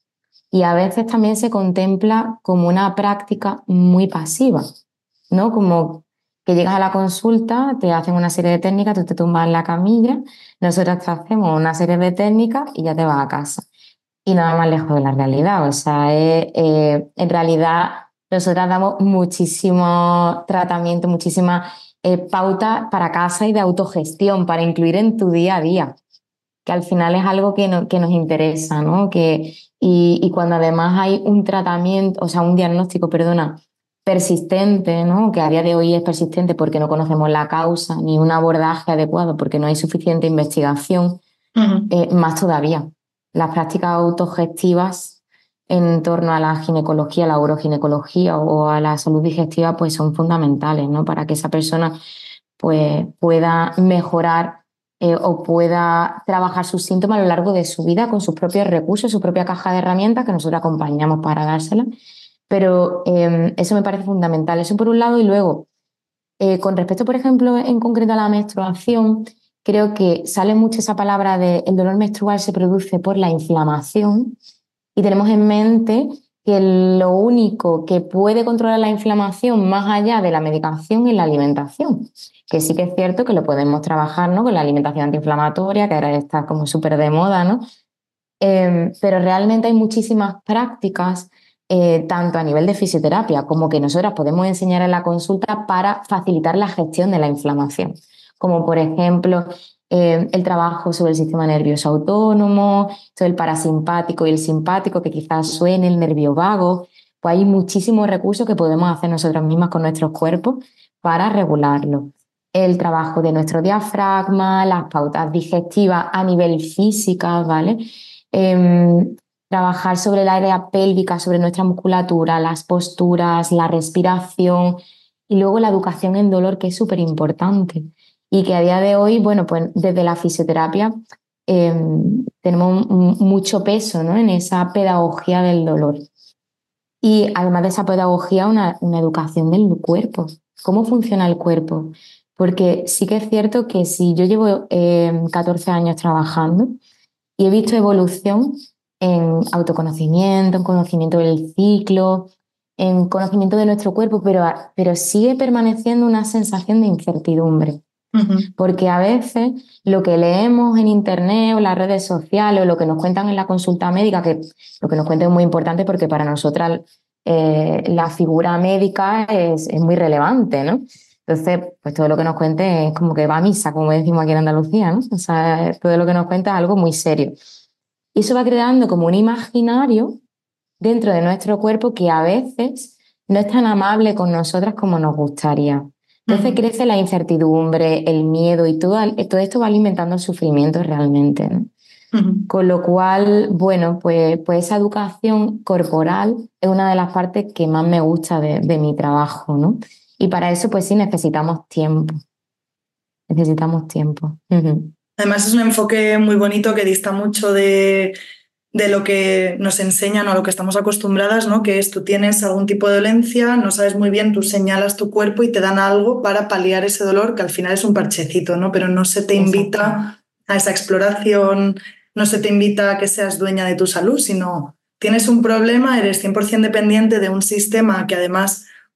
Y a veces también se contempla como una práctica muy pasiva, ¿no? Como que llegas a la consulta, te hacen una serie de técnicas, tú te tumbas en la camilla, nosotros te hacemos una serie de técnicas y ya te vas a casa. Y nada más lejos de la realidad. O sea, es, eh, en realidad nosotras damos muchísimo tratamiento, muchísimas eh, pautas para casa y de autogestión, para incluir en tu día a día, que al final es algo que, no- que nos interesa, ¿no? Que, y, y cuando además hay un tratamiento, o sea, un diagnóstico, perdona, persistente, ¿no? Que a día de hoy es persistente porque no conocemos la causa ni un abordaje adecuado porque no hay suficiente investigación, Ujú. eh, más todavía. Las prácticas autogestivas en torno a la ginecología, la uroginecología o a la salud digestiva, pues son fundamentales, ¿no? Para que esa persona pues, pueda mejorar eh, o pueda trabajar sus síntomas a lo largo de su vida con sus propios recursos, su propia caja de herramientas que nosotros acompañamos para dárselas. Pero eh, eso me parece fundamental. Eso por un lado y luego, eh, con respecto, por ejemplo, en concreto a la menstruación, creo que sale mucho esa palabra de el dolor menstrual se produce por la inflamación y tenemos en mente que lo único que puede controlar la inflamación más allá de la medicación es la alimentación, que sí que es cierto que lo podemos trabajar, ¿no? Con la alimentación antiinflamatoria, que ahora está como súper de moda, ¿no? Eh, pero realmente hay muchísimas prácticas, eh, tanto a nivel de fisioterapia como que nosotras podemos enseñar en la consulta para facilitar la gestión de la inflamación, como por ejemplo eh, el trabajo sobre el sistema nervioso autónomo, sobre el parasimpático y el simpático, que quizás suene el nervio vago. Pues hay muchísimos recursos que podemos hacer nosotras mismas con nuestros cuerpos para regularlo. El trabajo de nuestro diafragma, las pautas digestivas a nivel física, ¿vale? Eh, trabajar sobre el área pélvica, sobre nuestra musculatura, las posturas, la respiración y luego la educación en dolor, que es súper importante. Y que a día de hoy, bueno, pues desde la fisioterapia eh, tenemos un, mucho peso, ¿no? En esa pedagogía del dolor. Y además de esa pedagogía, una, una educación del cuerpo. ¿Cómo funciona el cuerpo? Porque sí que es cierto que si yo llevo eh, catorce años trabajando, y he visto evolución en autoconocimiento, en conocimiento del ciclo, en conocimiento de nuestro cuerpo, pero, pero sigue permaneciendo una sensación de incertidumbre. Ujú. Porque a veces lo que leemos en internet o las redes sociales o lo que nos cuentan en la consulta médica, que lo que nos cuentan es muy importante porque para nosotras eh, la figura médica es, es muy relevante, ¿no? Entonces, pues todo lo que nos cuente es como que va a misa, como decimos aquí en Andalucía, ¿no? O sea, todo lo que nos cuenta es algo muy serio. Y eso va creando como un imaginario dentro de nuestro cuerpo que a veces no es tan amable con nosotras como nos gustaría. Entonces Ujú. crece la incertidumbre, el miedo y todo, todo esto va alimentando el sufrimiento realmente, ¿no? Ujú. Con lo cual, bueno, pues, pues esa educación corporal es una de las partes que más me gusta de, de mi trabajo, ¿no? Y para eso, pues sí, necesitamos tiempo. Necesitamos tiempo. Ujú. Además es un enfoque muy bonito que dista mucho de, de lo que nos enseñan o a lo que estamos acostumbradas, ¿no? Que es tú tienes algún tipo de dolencia, no sabes muy bien, tú señalas tu cuerpo y te dan algo para paliar ese dolor, que al final es un parchecito, ¿no? Pero no se te Exacto. invita a esa exploración, no se te invita a que seas dueña de tu salud, sino tienes un problema, eres cien por ciento dependiente de un sistema que además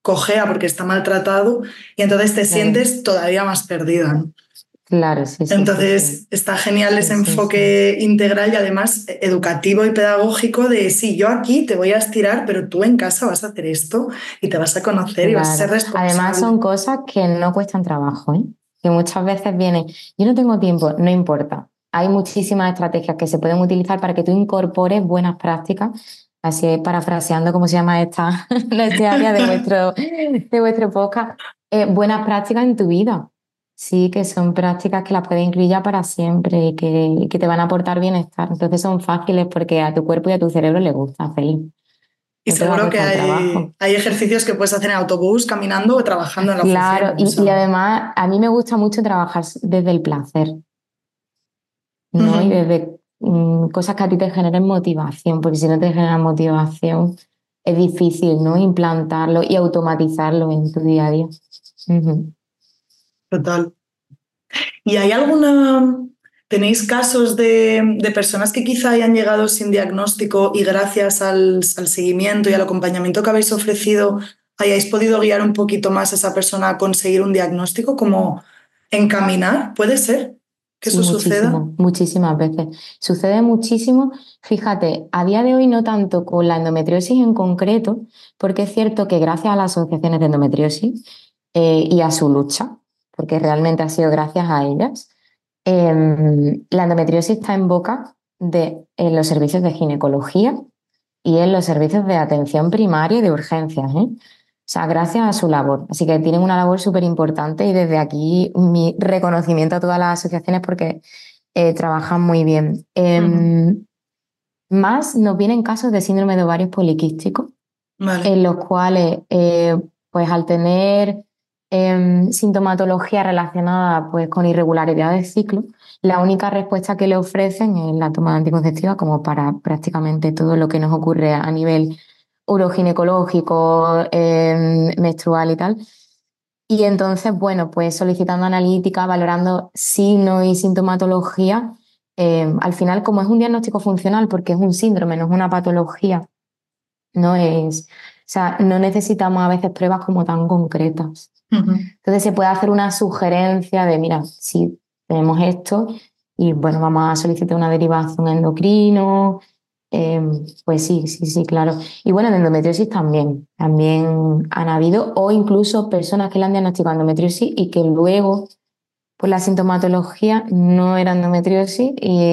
cojea porque está maltratado y entonces te Claro. sientes todavía más perdida, ¿no? Claro, sí, sí. Entonces sí, sí. está genial ese Sí, sí, enfoque integral y además educativo y pedagógico de sí, yo aquí te voy a estirar, pero tú en casa vas a hacer esto y te vas a conocer y vas a ser Claro. responsable. Además son cosas que no cuestan trabajo, ¿eh? Que muchas veces viene, yo no tengo tiempo, no importa. Hay muchísimas estrategias que se pueden utilizar para que tú incorpores buenas prácticas, así es, parafraseando cómo se llama esta, este área de vuestro, de vuestro podcast, eh, buenas prácticas en tu vida. Sí, que son prácticas que las puedes incluir ya para siempre y que, y que te van a aportar bienestar. Entonces son fáciles porque a tu cuerpo y a tu cerebro le gusta hacerlo. Y No te va a seguro que costar hay, trabajo. hay ejercicios que puedes hacer en autobús, caminando o trabajando en la Claro, oficina. o y, sea. y además a mí me gusta mucho trabajar desde el placer, ¿no? Y Ujú. desde mm, cosas que a ti te generen motivación, porque si no te generan motivación es difícil, ¿no? Implantarlo y automatizarlo en tu día a día. Ujú. Total. ¿Y hay alguna, tenéis casos de, de personas que quizá hayan llegado sin diagnóstico y gracias al, al seguimiento y al acompañamiento que habéis ofrecido hayáis podido guiar un poquito más a esa persona a conseguir un diagnóstico, como encaminar? ¿Puede ser que Sí, eso suceda? muchísimo, muchísimas veces. Sucede muchísimo. Fíjate, a día de hoy no tanto con la endometriosis en concreto, porque es cierto que gracias a las asociaciones de endometriosis eh, y a su lucha, porque realmente ha sido gracias a ellas, eh, la endometriosis está en boca de en los servicios de ginecología y en los servicios de atención primaria y de urgencias, ¿eh? O sea, gracias a su labor. Así que tienen una labor súper importante y desde aquí mi reconocimiento a todas las asociaciones porque eh, trabajan muy bien. Eh, Ujú. Más nos vienen casos de síndrome de ovarios poliquísticos, Vale. en los cuales, eh, pues al tener em, sintomatología relacionada pues, con irregularidad del ciclo, la única respuesta que le ofrecen es la toma de anticonceptiva, como para prácticamente todo lo que nos ocurre a nivel uroginecológico, em, menstrual y tal. Y entonces, bueno, pues solicitando analítica, valorando signos y sintomatología, em, al final, como es un diagnóstico funcional, porque es un síndrome, no es una patología, no es, o sea, no necesitamos a veces pruebas como tan concretas. Ujú. Entonces se puede hacer una sugerencia de, mira, si tenemos esto y bueno, vamos a solicitar una derivación a endocrino, eh, pues sí, sí, sí, claro. Y bueno, de endometriosis también, también han habido, o incluso personas que le han diagnosticado endometriosis y que luego, pues la sintomatología no era endometriosis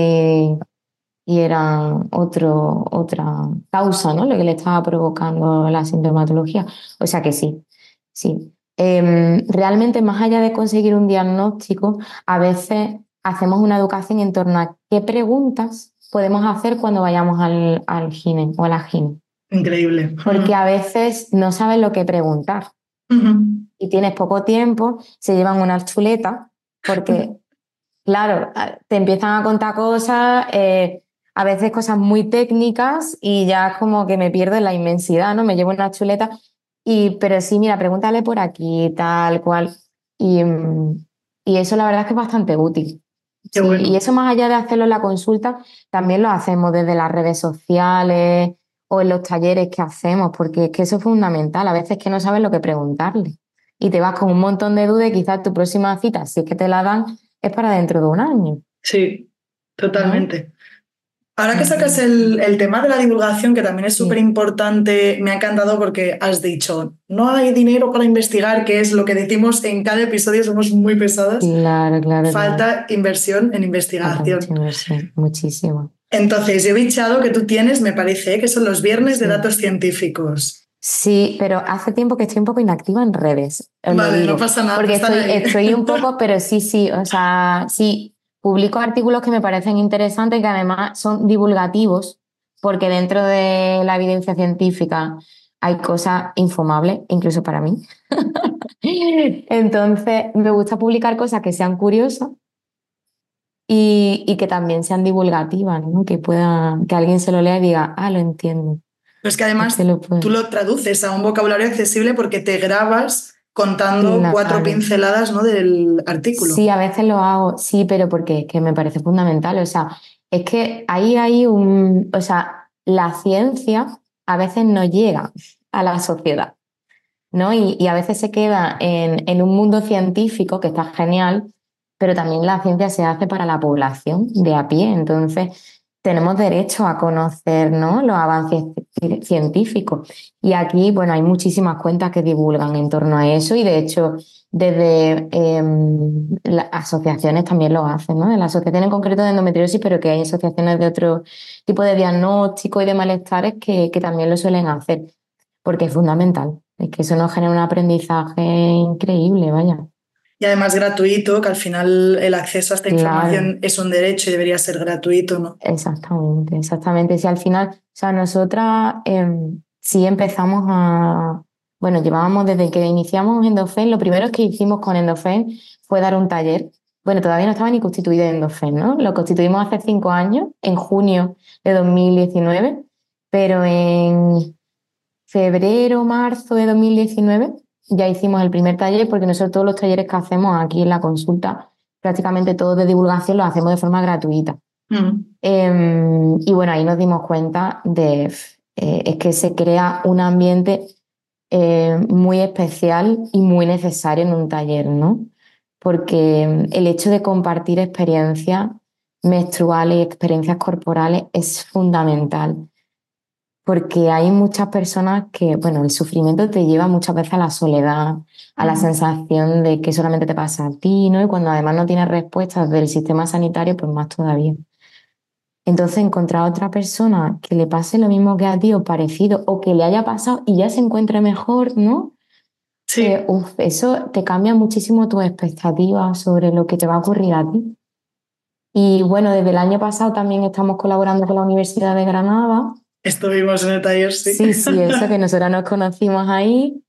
y y era otro, otra causa, ¿no? Lo que le estaba provocando la sintomatología. O sea que sí, sí. Em, realmente, más allá de conseguir un diagnóstico, a veces hacemos una educación en torno a qué preguntas podemos hacer cuando vayamos al, al gine o a la gine. Increíble. Porque a veces no sabes lo que preguntar Ujú. y tienes poco tiempo, se llevan una chuleta, porque claro, te empiezan a contar cosas, eh, a veces cosas muy técnicas y ya es como que me pierdo en la inmensidad, ¿no? Me llevo una chuleta y, pero sí, mira, pregúntale por aquí, tal cual. Y, mm, y eso la verdad es que es bastante útil. Qué Sí, y bueno. eso más allá de hacerlo en la consulta, también lo hacemos desde las redes sociales o en los talleres que hacemos, porque es que eso es fundamental. A veces que no sabes lo que preguntarle y te vas con un montón de dudas y quizás tu próxima cita, si es que te la dan, es para dentro de un año, Sí, ¿no? totalmente. Ahora que sacas Entonces, el, el tema de la divulgación, que también es súper sí, importante, me ha encantado porque has dicho, no hay dinero para investigar, que es lo que decimos en cada episodio, somos muy pesadas. claro, claro, claro. Falta inversión en Falta mucha investigación. inversión, muchísimo. Entonces, yo he bichado que tú tienes, me parece, ¿eh? que son los viernes de Sí. datos científicos. Sí, pero hace tiempo que estoy un poco inactiva en redes, os lo Vale, no digo, pasa nada, pero porque están estoy, ahí. estoy un poco, pero sí, sí, o sea, sí, publico artículos que me parecen interesantes y que además son divulgativos, porque dentro de la evidencia científica hay cosas infumables, incluso para mí. Entonces, me gusta publicar cosas que sean curiosas y, y que también sean divulgativas, ¿no? Que pueda, que alguien se lo lea y diga, ah, lo entiendo. Pero es que Este además lo puedo. tú lo traduces a un vocabulario accesible porque te grabas contando cuatro Claro. pinceladas, ¿no? del artículo. Sí, a veces lo hago, sí, pero porque es que me parece fundamental. O sea, es que ahí hay un, o sea, la ciencia a veces no llega a la sociedad. ¿no? Y, y a veces se queda en, en un mundo científico que está genial, pero también la ciencia se hace para la población de a pie. Entonces, tenemos derecho a conocer, ¿no?, los avances científicos. Y aquí, bueno, hay muchísimas cuentas que divulgan en torno a eso y, de hecho, desde eh, las asociaciones también lo hacen, ¿no? De la asociación en concreto de endometriosis, pero que hay asociaciones de otro tipo de diagnóstico y de malestares que, que también lo suelen hacer, porque es fundamental. Es que eso nos genera un aprendizaje increíble, vaya. Y además gratuito, que al final el acceso a esta información Claro. es un derecho y debería ser gratuito, ¿no? Exactamente, exactamente. Si al final, o sea, nosotras eh, sí empezamos a, bueno, llevábamos desde que iniciamos Endofen, lo primero que hicimos con Endofen fue dar un taller. Bueno, todavía no estaba ni constituido Endofen, ¿no? Lo constituimos hace cinco años, en junio de dos mil diecinueve, pero en febrero, marzo de dos mil diecinueve ya hicimos el primer taller, porque nosotros todos los talleres que hacemos aquí en la consulta, prácticamente todos de divulgación, los hacemos de forma gratuita. Mm. Eh, y bueno, ahí nos dimos cuenta de eh, es que se crea un ambiente eh, muy especial y muy necesario en un taller, ¿no? Porque el hecho de compartir experiencias menstruales y experiencias corporales es fundamental. Porque hay muchas personas que, bueno, el sufrimiento te lleva muchas veces a la soledad, a la Mm. sensación de que solamente te pasa a ti, ¿no? Y cuando además no tienes respuestas del sistema sanitario, pues más todavía. Entonces, encontrar a otra persona que le pase lo mismo que a ti o parecido, o que le haya pasado y ya se encuentre mejor, ¿no? Sí. Eh, uf, eso te cambia muchísimo tus expectativas sobre lo que te va a ocurrir a ti. Y bueno, desde el año pasado también estamos colaborando con la Universidad de Granada. Estuvimos en el taller, sí. Sí, sí, eso, que nosotras nos conocimos ahí.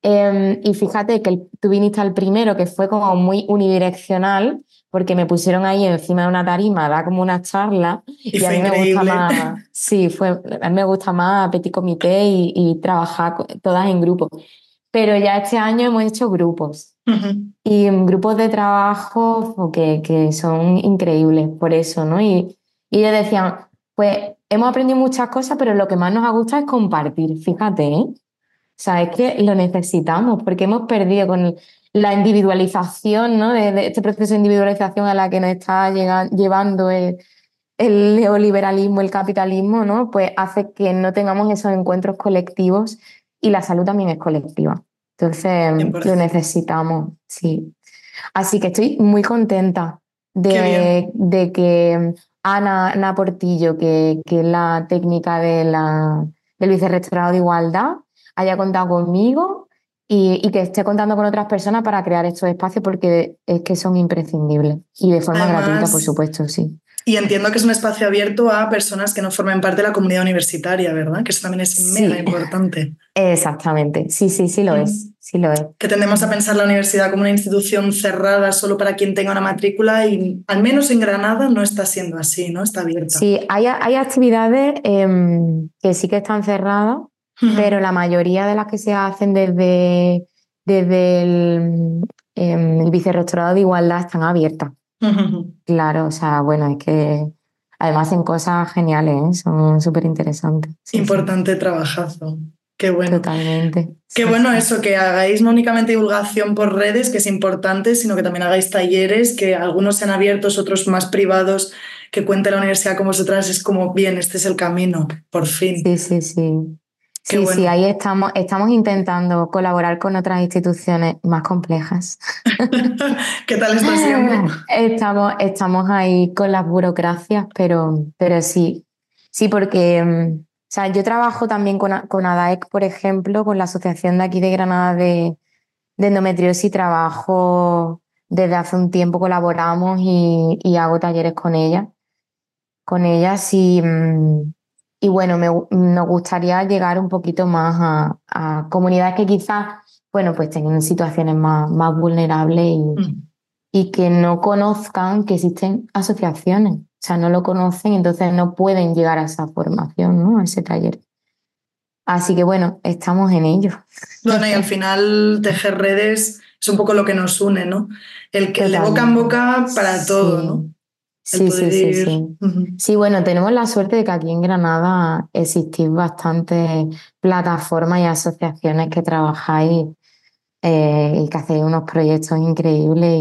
Eh, y fíjate que el, tú viniste al primero, que fue como muy unidireccional, porque me pusieron ahí encima de una tarima a dar como una charla. Y Y a fue mí me gusta increíble. más, sí, fue, a mí me gusta más petit comité y, y trabajar co- todas en grupo. Pero ya este año hemos hecho grupos. Ujú. Y mm, grupos de trabajo jo, que, que son increíbles por eso, ¿no? Y, y ellos decían, pues hemos aprendido muchas cosas, pero lo que más nos ha gustado es compartir, fíjate, ¿eh? O sea, es que lo necesitamos porque hemos perdido con la individualización, ¿no? De, de este proceso de individualización a la que nos está llega- llevando el, el neoliberalismo, el capitalismo, ¿no? Pues hace que no tengamos esos encuentros colectivos, y la salud también es colectiva. Entonces, cien por lo ciento. necesitamos, sí. Así que estoy muy contenta Qué bien. de, de que Ana, Ana Portillo, que, que es la técnica de la, del Vicerrectorado de Igualdad, haya contado conmigo y, y que esté contando con otras personas para crear estos espacios, porque es que son imprescindibles. Y de forma gratuita, por Además, supuesto, sí. y entiendo que es un espacio abierto a personas que no formen parte de la comunidad universitaria, ¿verdad? Que eso también es mega Sí, importante. exactamente. Sí, sí, sí lo Mm. es. Sí lo es. Que tendemos a pensar la universidad como una institución cerrada solo para quien tenga una matrícula y al menos en Granada no está siendo así, ¿no? Está abierta. Sí, hay, hay actividades em, que sí que están cerradas, Ujú. pero la mayoría de las que se hacen desde, desde el, em, el Vicerrectorado de Igualdad están abiertas. Ujú. Claro, o sea, bueno, es que además hacen cosas geniales, ¿eh? Son súper interesantes. Sí, sí, Importante trabajazo. Qué bueno. totalmente. Qué Sí, bueno sí. eso, que hagáis no únicamente divulgación por redes, que es importante, sino que también hagáis talleres, que algunos sean abiertos, otros más privados, que cuente la universidad con vosotras. Es como, bien, este es el camino, por fin. Sí, sí, sí. Qué Sí, bueno. sí, ahí estamos, estamos intentando colaborar con otras instituciones más complejas. ¿Qué tal está siendo? Estamos, estamos ahí con las burocracias, pero, pero sí, sí, porque mm, o sea, yo trabajo también con, A- con ADAEC, por ejemplo, con la asociación de aquí de Granada de, de endometriosis. Trabajo desde hace un tiempo, colaboramos y, y hago talleres con ella, con ellas y, mm, y bueno, me gu- nos gustaría llegar un poquito más a, a comunidades que quizás, bueno, pues tengan situaciones más, más vulnerables y, Mm. y que no conozcan que existen asociaciones. O sea, no lo conocen, entonces no pueden llegar a esa formación, ¿no? A ese taller. Así que bueno, estamos en ello. Bueno, y al final tejer redes es un poco lo que nos une, ¿no? El, que- el de boca en Totalmente. boca para todo, ¿no? el Sí, poder sí, sí, ir... sí. Ujú. Sí, bueno, tenemos la suerte de que aquí en Granada existís bastantes plataformas y asociaciones que trabajáis eh, y que hacéis unos proyectos increíbles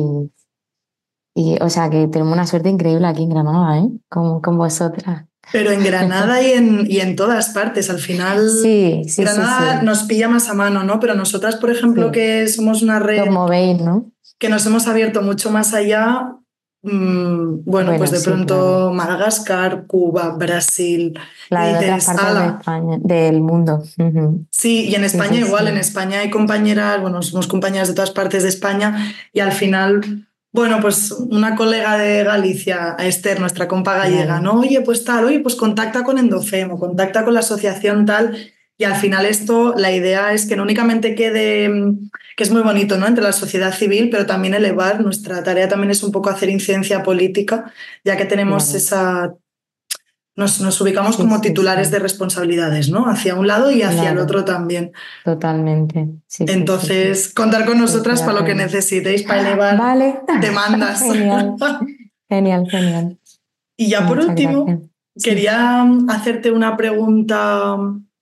y, y, o sea, que tenemos una suerte increíble aquí en Granada, ¿eh? Con, con vosotras. Pero en Granada y en, y en todas partes, al final Sí, sí, sí, Granada sí. nos pilla más a mano, ¿no? Pero nosotras, por ejemplo, Sí. que somos una Os red movéis, ¿no? que nos hemos abierto mucho más allá, mm, bueno, pues Bueno, de sí, pronto claro. Madagascar, Cuba, Brasil, y Claro, en otras dices, partes de ala, España, del mundo. Ujú. sí, y en Sí, España sí, igual, sí. en España hay compañeras, bueno, somos compañeras de todas partes de España y al final, bueno, pues una colega de Galicia, a Esther, nuestra compa gallega, Vale. ¿no? Oye, pues tal, oye, pues contacta con Endofem o contacta con la asociación tal y al final esto, la idea es que no únicamente quede, mm, que es muy bonito, ¿no? Entre la sociedad civil, pero también elevar, nuestra tarea también es un poco hacer incidencia política, ya que tenemos Claro. esa... Nos, nos ubicamos Sí, como sí, titulares sí. de responsabilidades, ¿no? Hacia un lado y hacia el Claro, otro también. totalmente. Sí, sí, sí, sí. Entonces, contar con Sí, estoy nosotras de para lo que acuerdo. necesitéis para elevar Vale. demandas. Genial, genial, genial. Y ya por Muchas gracias. último, Sí. quería hacerte una pregunta.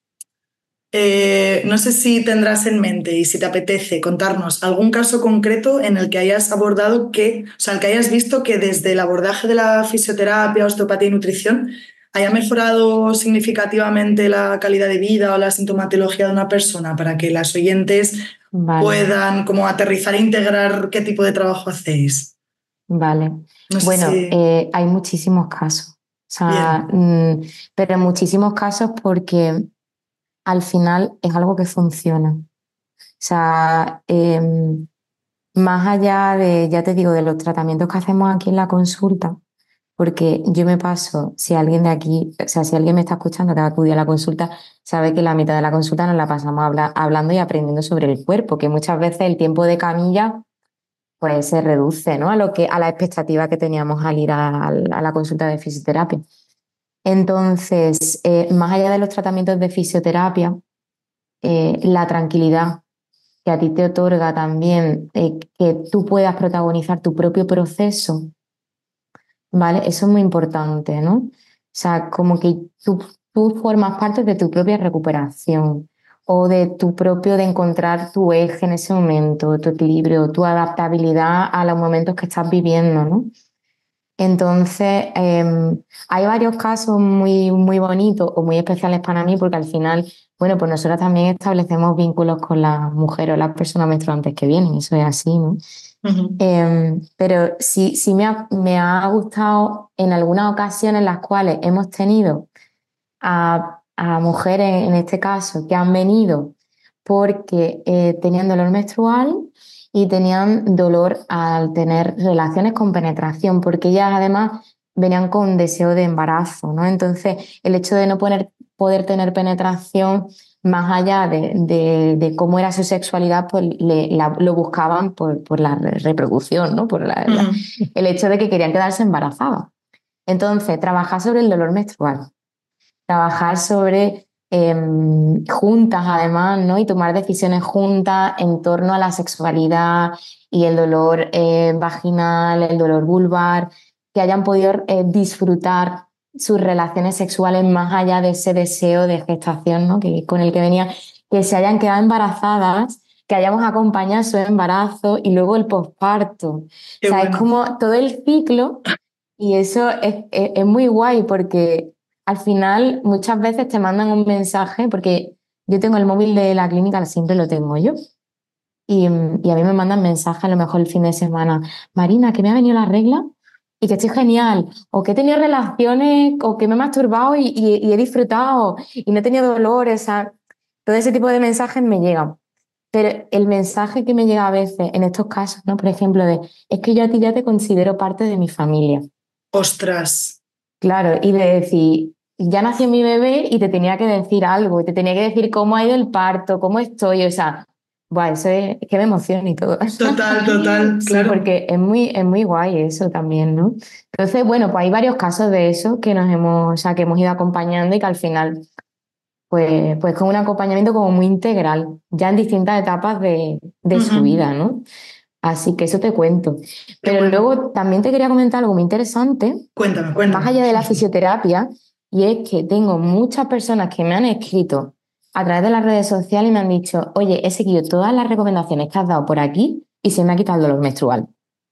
Eh, no sé si tendrás en mente y si te apetece contarnos algún caso concreto en el que hayas abordado que, o sea, el que hayas visto que desde el abordaje de la fisioterapia, osteopatía y nutrición haya mejorado significativamente la calidad de vida o la sintomatología de una persona para que las oyentes Vale, puedan como aterrizar e integrar qué tipo de trabajo hacéis. vale. No sé Bueno, si... eh, hay muchísimos casos. O sea, Bien. mm, pero muchísimos casos porque al final es algo que funciona. O sea, em, más allá de, ya te digo, de los tratamientos que hacemos aquí en la consulta, porque yo me paso, si alguien de aquí, o sea, si alguien me está escuchando que va a acudir a la consulta, sabe que la mitad de la consulta nos la pasamos habla- hablando y aprendiendo sobre el cuerpo, que muchas veces el tiempo de camilla pues se reduce, ¿no? A lo que, a la expectativa que teníamos al ir a, a la consulta de fisioterapia. Entonces, eh, más allá de los tratamientos de fisioterapia, eh, la tranquilidad que a ti te otorga también eh, que tú puedas protagonizar tu propio proceso, ¿vale? Eso es muy importante, ¿no? O sea, como que tú, tú formas parte de tu propia recuperación o de tu propio, de encontrar tu eje en ese momento, tu equilibrio, tu adaptabilidad a los momentos que estás viviendo, ¿no? Entonces, eh, hay varios casos muy, muy bonitos o muy especiales para mí porque al final, bueno, pues nosotros también establecemos vínculos con las mujeres o las personas menstruantes que vienen, eso es así, ¿no? Ujú. Eh, pero sí, sí me ha, me ha gustado en algunas ocasiones en las cuales hemos tenido a, a mujeres, en este caso, que han venido porque eh, tenían dolor menstrual y tenían dolor al tener relaciones con penetración, porque ellas además venían con deseo de embarazo, ¿no? Entonces, el hecho de no poner, poder tener penetración más allá de, de, de cómo era su sexualidad, pues le, la, lo buscaban por, por la reproducción, ¿no? Por la, la, Ujú. el hecho de que querían quedarse embarazadas. Entonces, trabajar sobre el dolor menstrual, trabajar sobre eh, juntas además, ¿no? Y tomar decisiones juntas en torno a la sexualidad y el dolor eh, vaginal, el dolor vulvar, que hayan podido eh, disfrutar sus relaciones sexuales más allá de ese deseo de gestación, ¿no? Que, con el que venía, que se hayan quedado embarazadas, que hayamos acompañado su embarazo y luego el posparto. O Qué sea, es bueno. como todo el ciclo y eso es, es, es muy guay porque al final muchas veces te mandan un mensaje, porque yo tengo el móvil de la clínica, siempre lo tengo yo, y, y a mí me mandan mensajes a lo mejor el fin de semana, Marina, que me ha venido la regla y que estoy genial, o que he tenido relaciones, o que me he masturbado y, y- y he disfrutado y no he tenido dolor, o sea, todo ese tipo de mensajes me llegan. Pero el mensaje que me llega a veces en estos casos, ¿no? Por ejemplo, de, es que yo a ti ya te considero parte de mi familia. Ostras. Claro, y de decir, ya nació mi bebé y te tenía que decir algo, y te tenía que decir cómo ha ido el parto, cómo estoy, o sea, buah, eso es, es que me emociona y todo. Total, total, Sí, claro. porque es muy, es muy guay eso también, ¿no? Entonces, bueno, pues hay varios casos de eso que nos hemos, o sea, que hemos ido acompañando y que al final, pues, pues con un acompañamiento como muy integral, ya en distintas etapas de, de su Ujú. vida, ¿no? Así que eso te cuento. Pero bueno. luego también te quería comentar algo muy interesante, Cuéntame, cuéntame. más allá de la fisioterapia, y es que tengo muchas personas que me han escrito a través de las redes sociales y me han dicho, oye, he seguido todas las recomendaciones que has dado por aquí y se me ha quitado el dolor menstrual.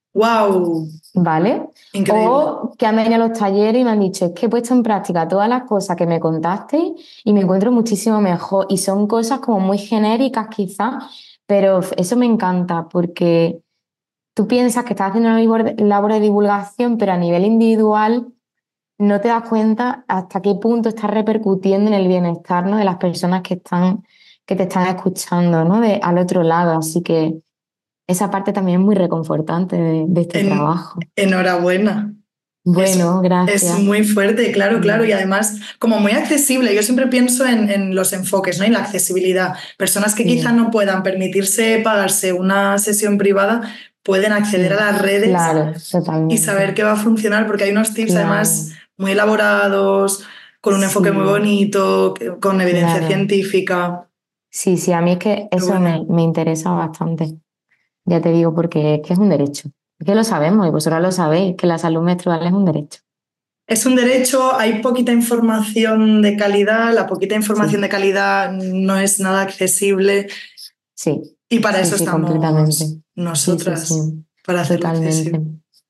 ¡Wow! ¿Vale? Increíble. O que han venido a los talleres y me han dicho, es que he puesto en práctica todas las cosas que me contasteis y me encuentro muchísimo mejor. Y son cosas como muy genéricas quizás, pero eso me encanta porque tú piensas que estás haciendo una labor, labor de divulgación, pero a nivel individual no te das cuenta hasta qué punto estás repercutiendo en el bienestar, ¿no?, de las personas que están, que te están escuchando, ¿no?, de, al otro lado. Así que esa parte también es muy reconfortante de, de este En- trabajo. Enhorabuena. Bueno, es, gracias. Es muy fuerte, claro, claro, y además como muy accesible. Yo siempre pienso en, en los enfoques, ¿no? Y la accesibilidad. Personas que Sí. quizá no puedan permitirse pagarse una sesión privada pueden acceder Sí. a las redes Claro, totalmente. y saber que va a funcionar, porque hay unos tips Claro. además muy elaborados, con un enfoque Sí. muy bonito, que- con evidencia Claro. científica. Sí, sí, a mí es que eso bueno. me, me interesa bastante. Ya te digo, porque es que es un derecho. Es que lo sabemos y vosotros lo sabéis, que la salud menstrual es un derecho. Es un derecho, hay poquita información de calidad, la poquita información Sí. de calidad no es nada accesible. Sí, Y para sí, eso sí, estamos completamente. nosotras, Sí, sí, sí. para hacerlo Totalmente. accesible.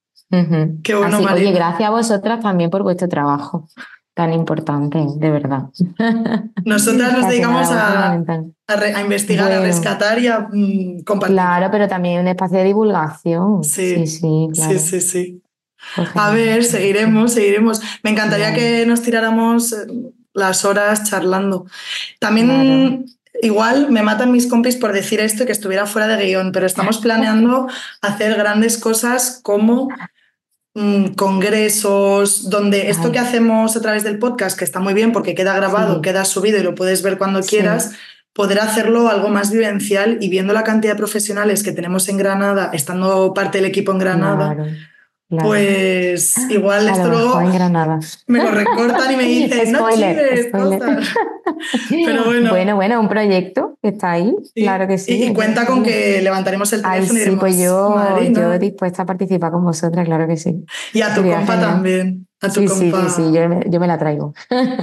Ujú. Qué bueno, Así, oye, Marina. gracias a vosotras también por vuestro trabajo tan importante, de verdad. Nosotras nos Casi dedicamos nada, a, fundamental. a, re- a investigar, a Bueno. rescatar y a mm, compartir. Claro, pero también un espacio de divulgación. Sí, Sí, sí, claro. sí, sí, sí. Pues A genial. ver, seguiremos, seguiremos. Me encantaría Vale. que nos tiráramos eh, las horas charlando. También, Claro. igual, me matan mis compis por decir esto y que estuviera fuera de guión, pero estamos planeando hacer grandes cosas como mm, congresos, donde esto Ay. que hacemos a través del podcast, que está muy bien porque queda grabado, Sí. queda subido y lo puedes ver cuando Sí. quieras, poder hacerlo algo más vivencial, y viendo la cantidad de profesionales que tenemos en Granada, estando parte del equipo en Granada, Claro, claro. pues igual A esto lo mejor luego en Granada. me lo recortan y me dicen, no Spoiler, chives spoiler. cosas. Pero bueno. Bueno, bueno, un proyecto que está ahí, Sí, claro que sí. Y, y cuenta con que levantaremos el Ay, teléfono y sí, diremos, pues yo, Marina. yo dispuesta a participar con vosotras, claro que sí. Y a tu Sería compa genial. también. A tu Sí, sí, compa. sí, sí, yo me, yo me la traigo.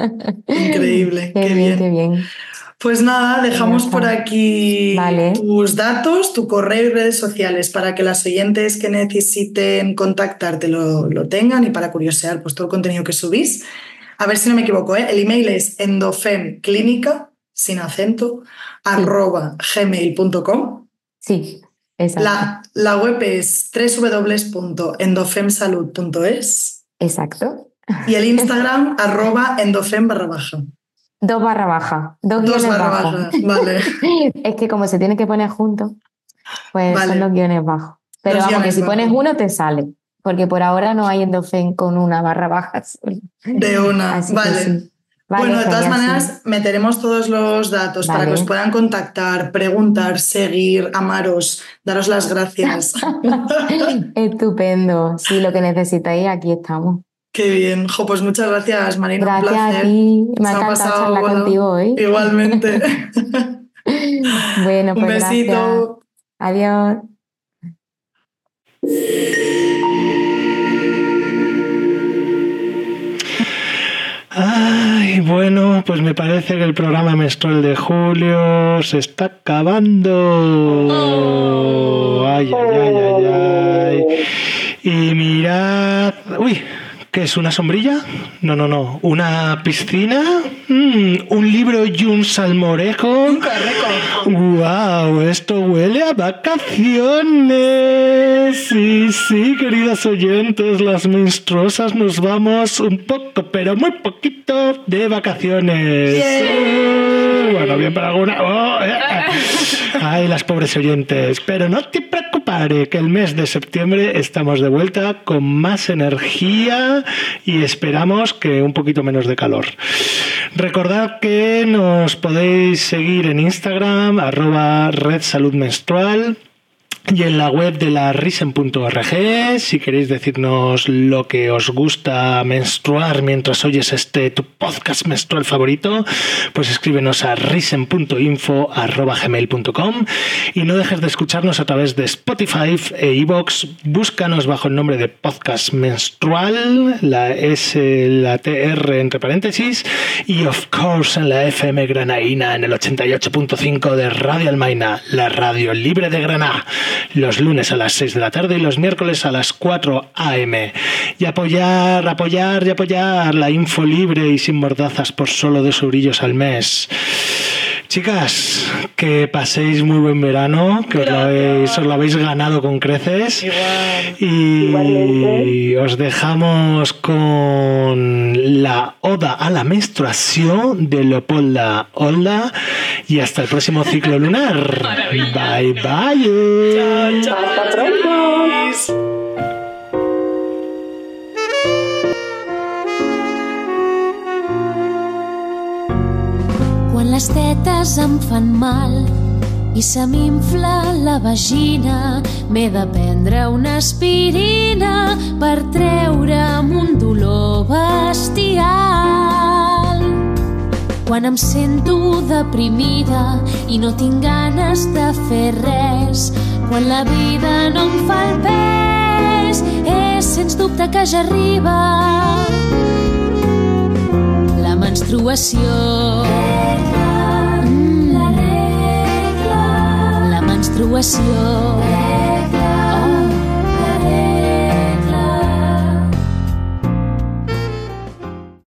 Increíble, Qué qué bien, bien. qué bien. Pues nada, dejamos Ya por está. aquí Vale. tus datos, tu correo y redes sociales para que las oyentes que necesiten contactarte lo, lo tengan, y para curiosear pues todo el contenido que subís. A ver si no me equivoco, ¿eh? El email es endofemclínica, sin acento, arroba gmail punto com. Sí, exacto. La, la web es doble u doble u doble u punto endofemsalud punto es Exacto. y el Instagram arroba endofem barra baja. Dos barra baja, dos, Dos guiones barra bajos. baja, vale. Es que como se tiene que poner juntos, pues Vale. son dos guiones bajos. Pero Dos vamos, que guiones si pones bajos. uno te sale, porque por ahora no hay Endofen con una barra baja sola. De una, Así que vale. sí. Vale, Bueno, de todas genial, maneras, sí. meteremos todos los datos para que Vale. os puedan contactar, preguntar, seguir, amaros, daros las gracias. Estupendo. Sí, lo que necesitáis, aquí estamos. Qué bien. Jo, pues muchas gracias, Marina. Gracias un placer. a ti. Me ha Se encantado pasado charlar volado. contigo hoy. Igualmente. Bueno, Un pues besito. gracias. Adiós. Ay, bueno, pues me parece que el programa menstrual de julio se está acabando. Ay, ay, ay, ay, ay. Y mirad... Uy, ¿qué es? ¿Una sombrilla? No, no, no. ¿Una piscina? Mm, ¿un libro y un salmorejo? ¡Guau! Esto huele a vacaciones. Sí, sí, queridas oyentes, las menstruosas nos vamos un poco, pero muy poquito de vacaciones. Uh, bueno, bien para alguna. Oh, eh. Ay, las pobres oyentes. Pero no te preocupes, que el mes de septiembre estamos de vuelta con más energía y esperamos que un poquito menos de calor. Recordad que nos podéis seguir en Instagram, arroba Red Salud Menstrual. y en la web de la risen punto org. Si queréis decirnos lo que os gusta menstruar mientras oyes este tu podcast menstrual favorito, pues escríbenos a risen punto info arroba gmail punto com, y no dejes de escucharnos a través de Spotify e iVoox. Búscanos bajo el nombre de Podcast Menstrual, la S, la T R entre paréntesis, y of course en la F M granaína en el ochenta y ocho punto cinco de Radio Almaina, la radio libre de Granada, los lunes a las seis de la tarde y los miércoles a las cuatro a eme. Y apoyar, apoyar y apoyar la info libre y sin mordazas por solo dos eurillos al mes. Chicas, que paséis muy buen verano, que os lo, habéis, os lo habéis ganado con creces. Igual. Y Igualmente. os dejamos con la Oda a la menstruación de Leopolda Olda. Y hasta el próximo ciclo lunar. Bye bye. Chao, chao. Hasta pronto. Quan les tetes em fan mal i se m'infla la vagina, m'he de prendre una aspirina per treure'm un dolor bestial. Quan em sento deprimida i no tinc ganes de fer res, quan la vida no em fa el pes, és sens dubte que ja arriba la menstruació. Mm. La menstruació.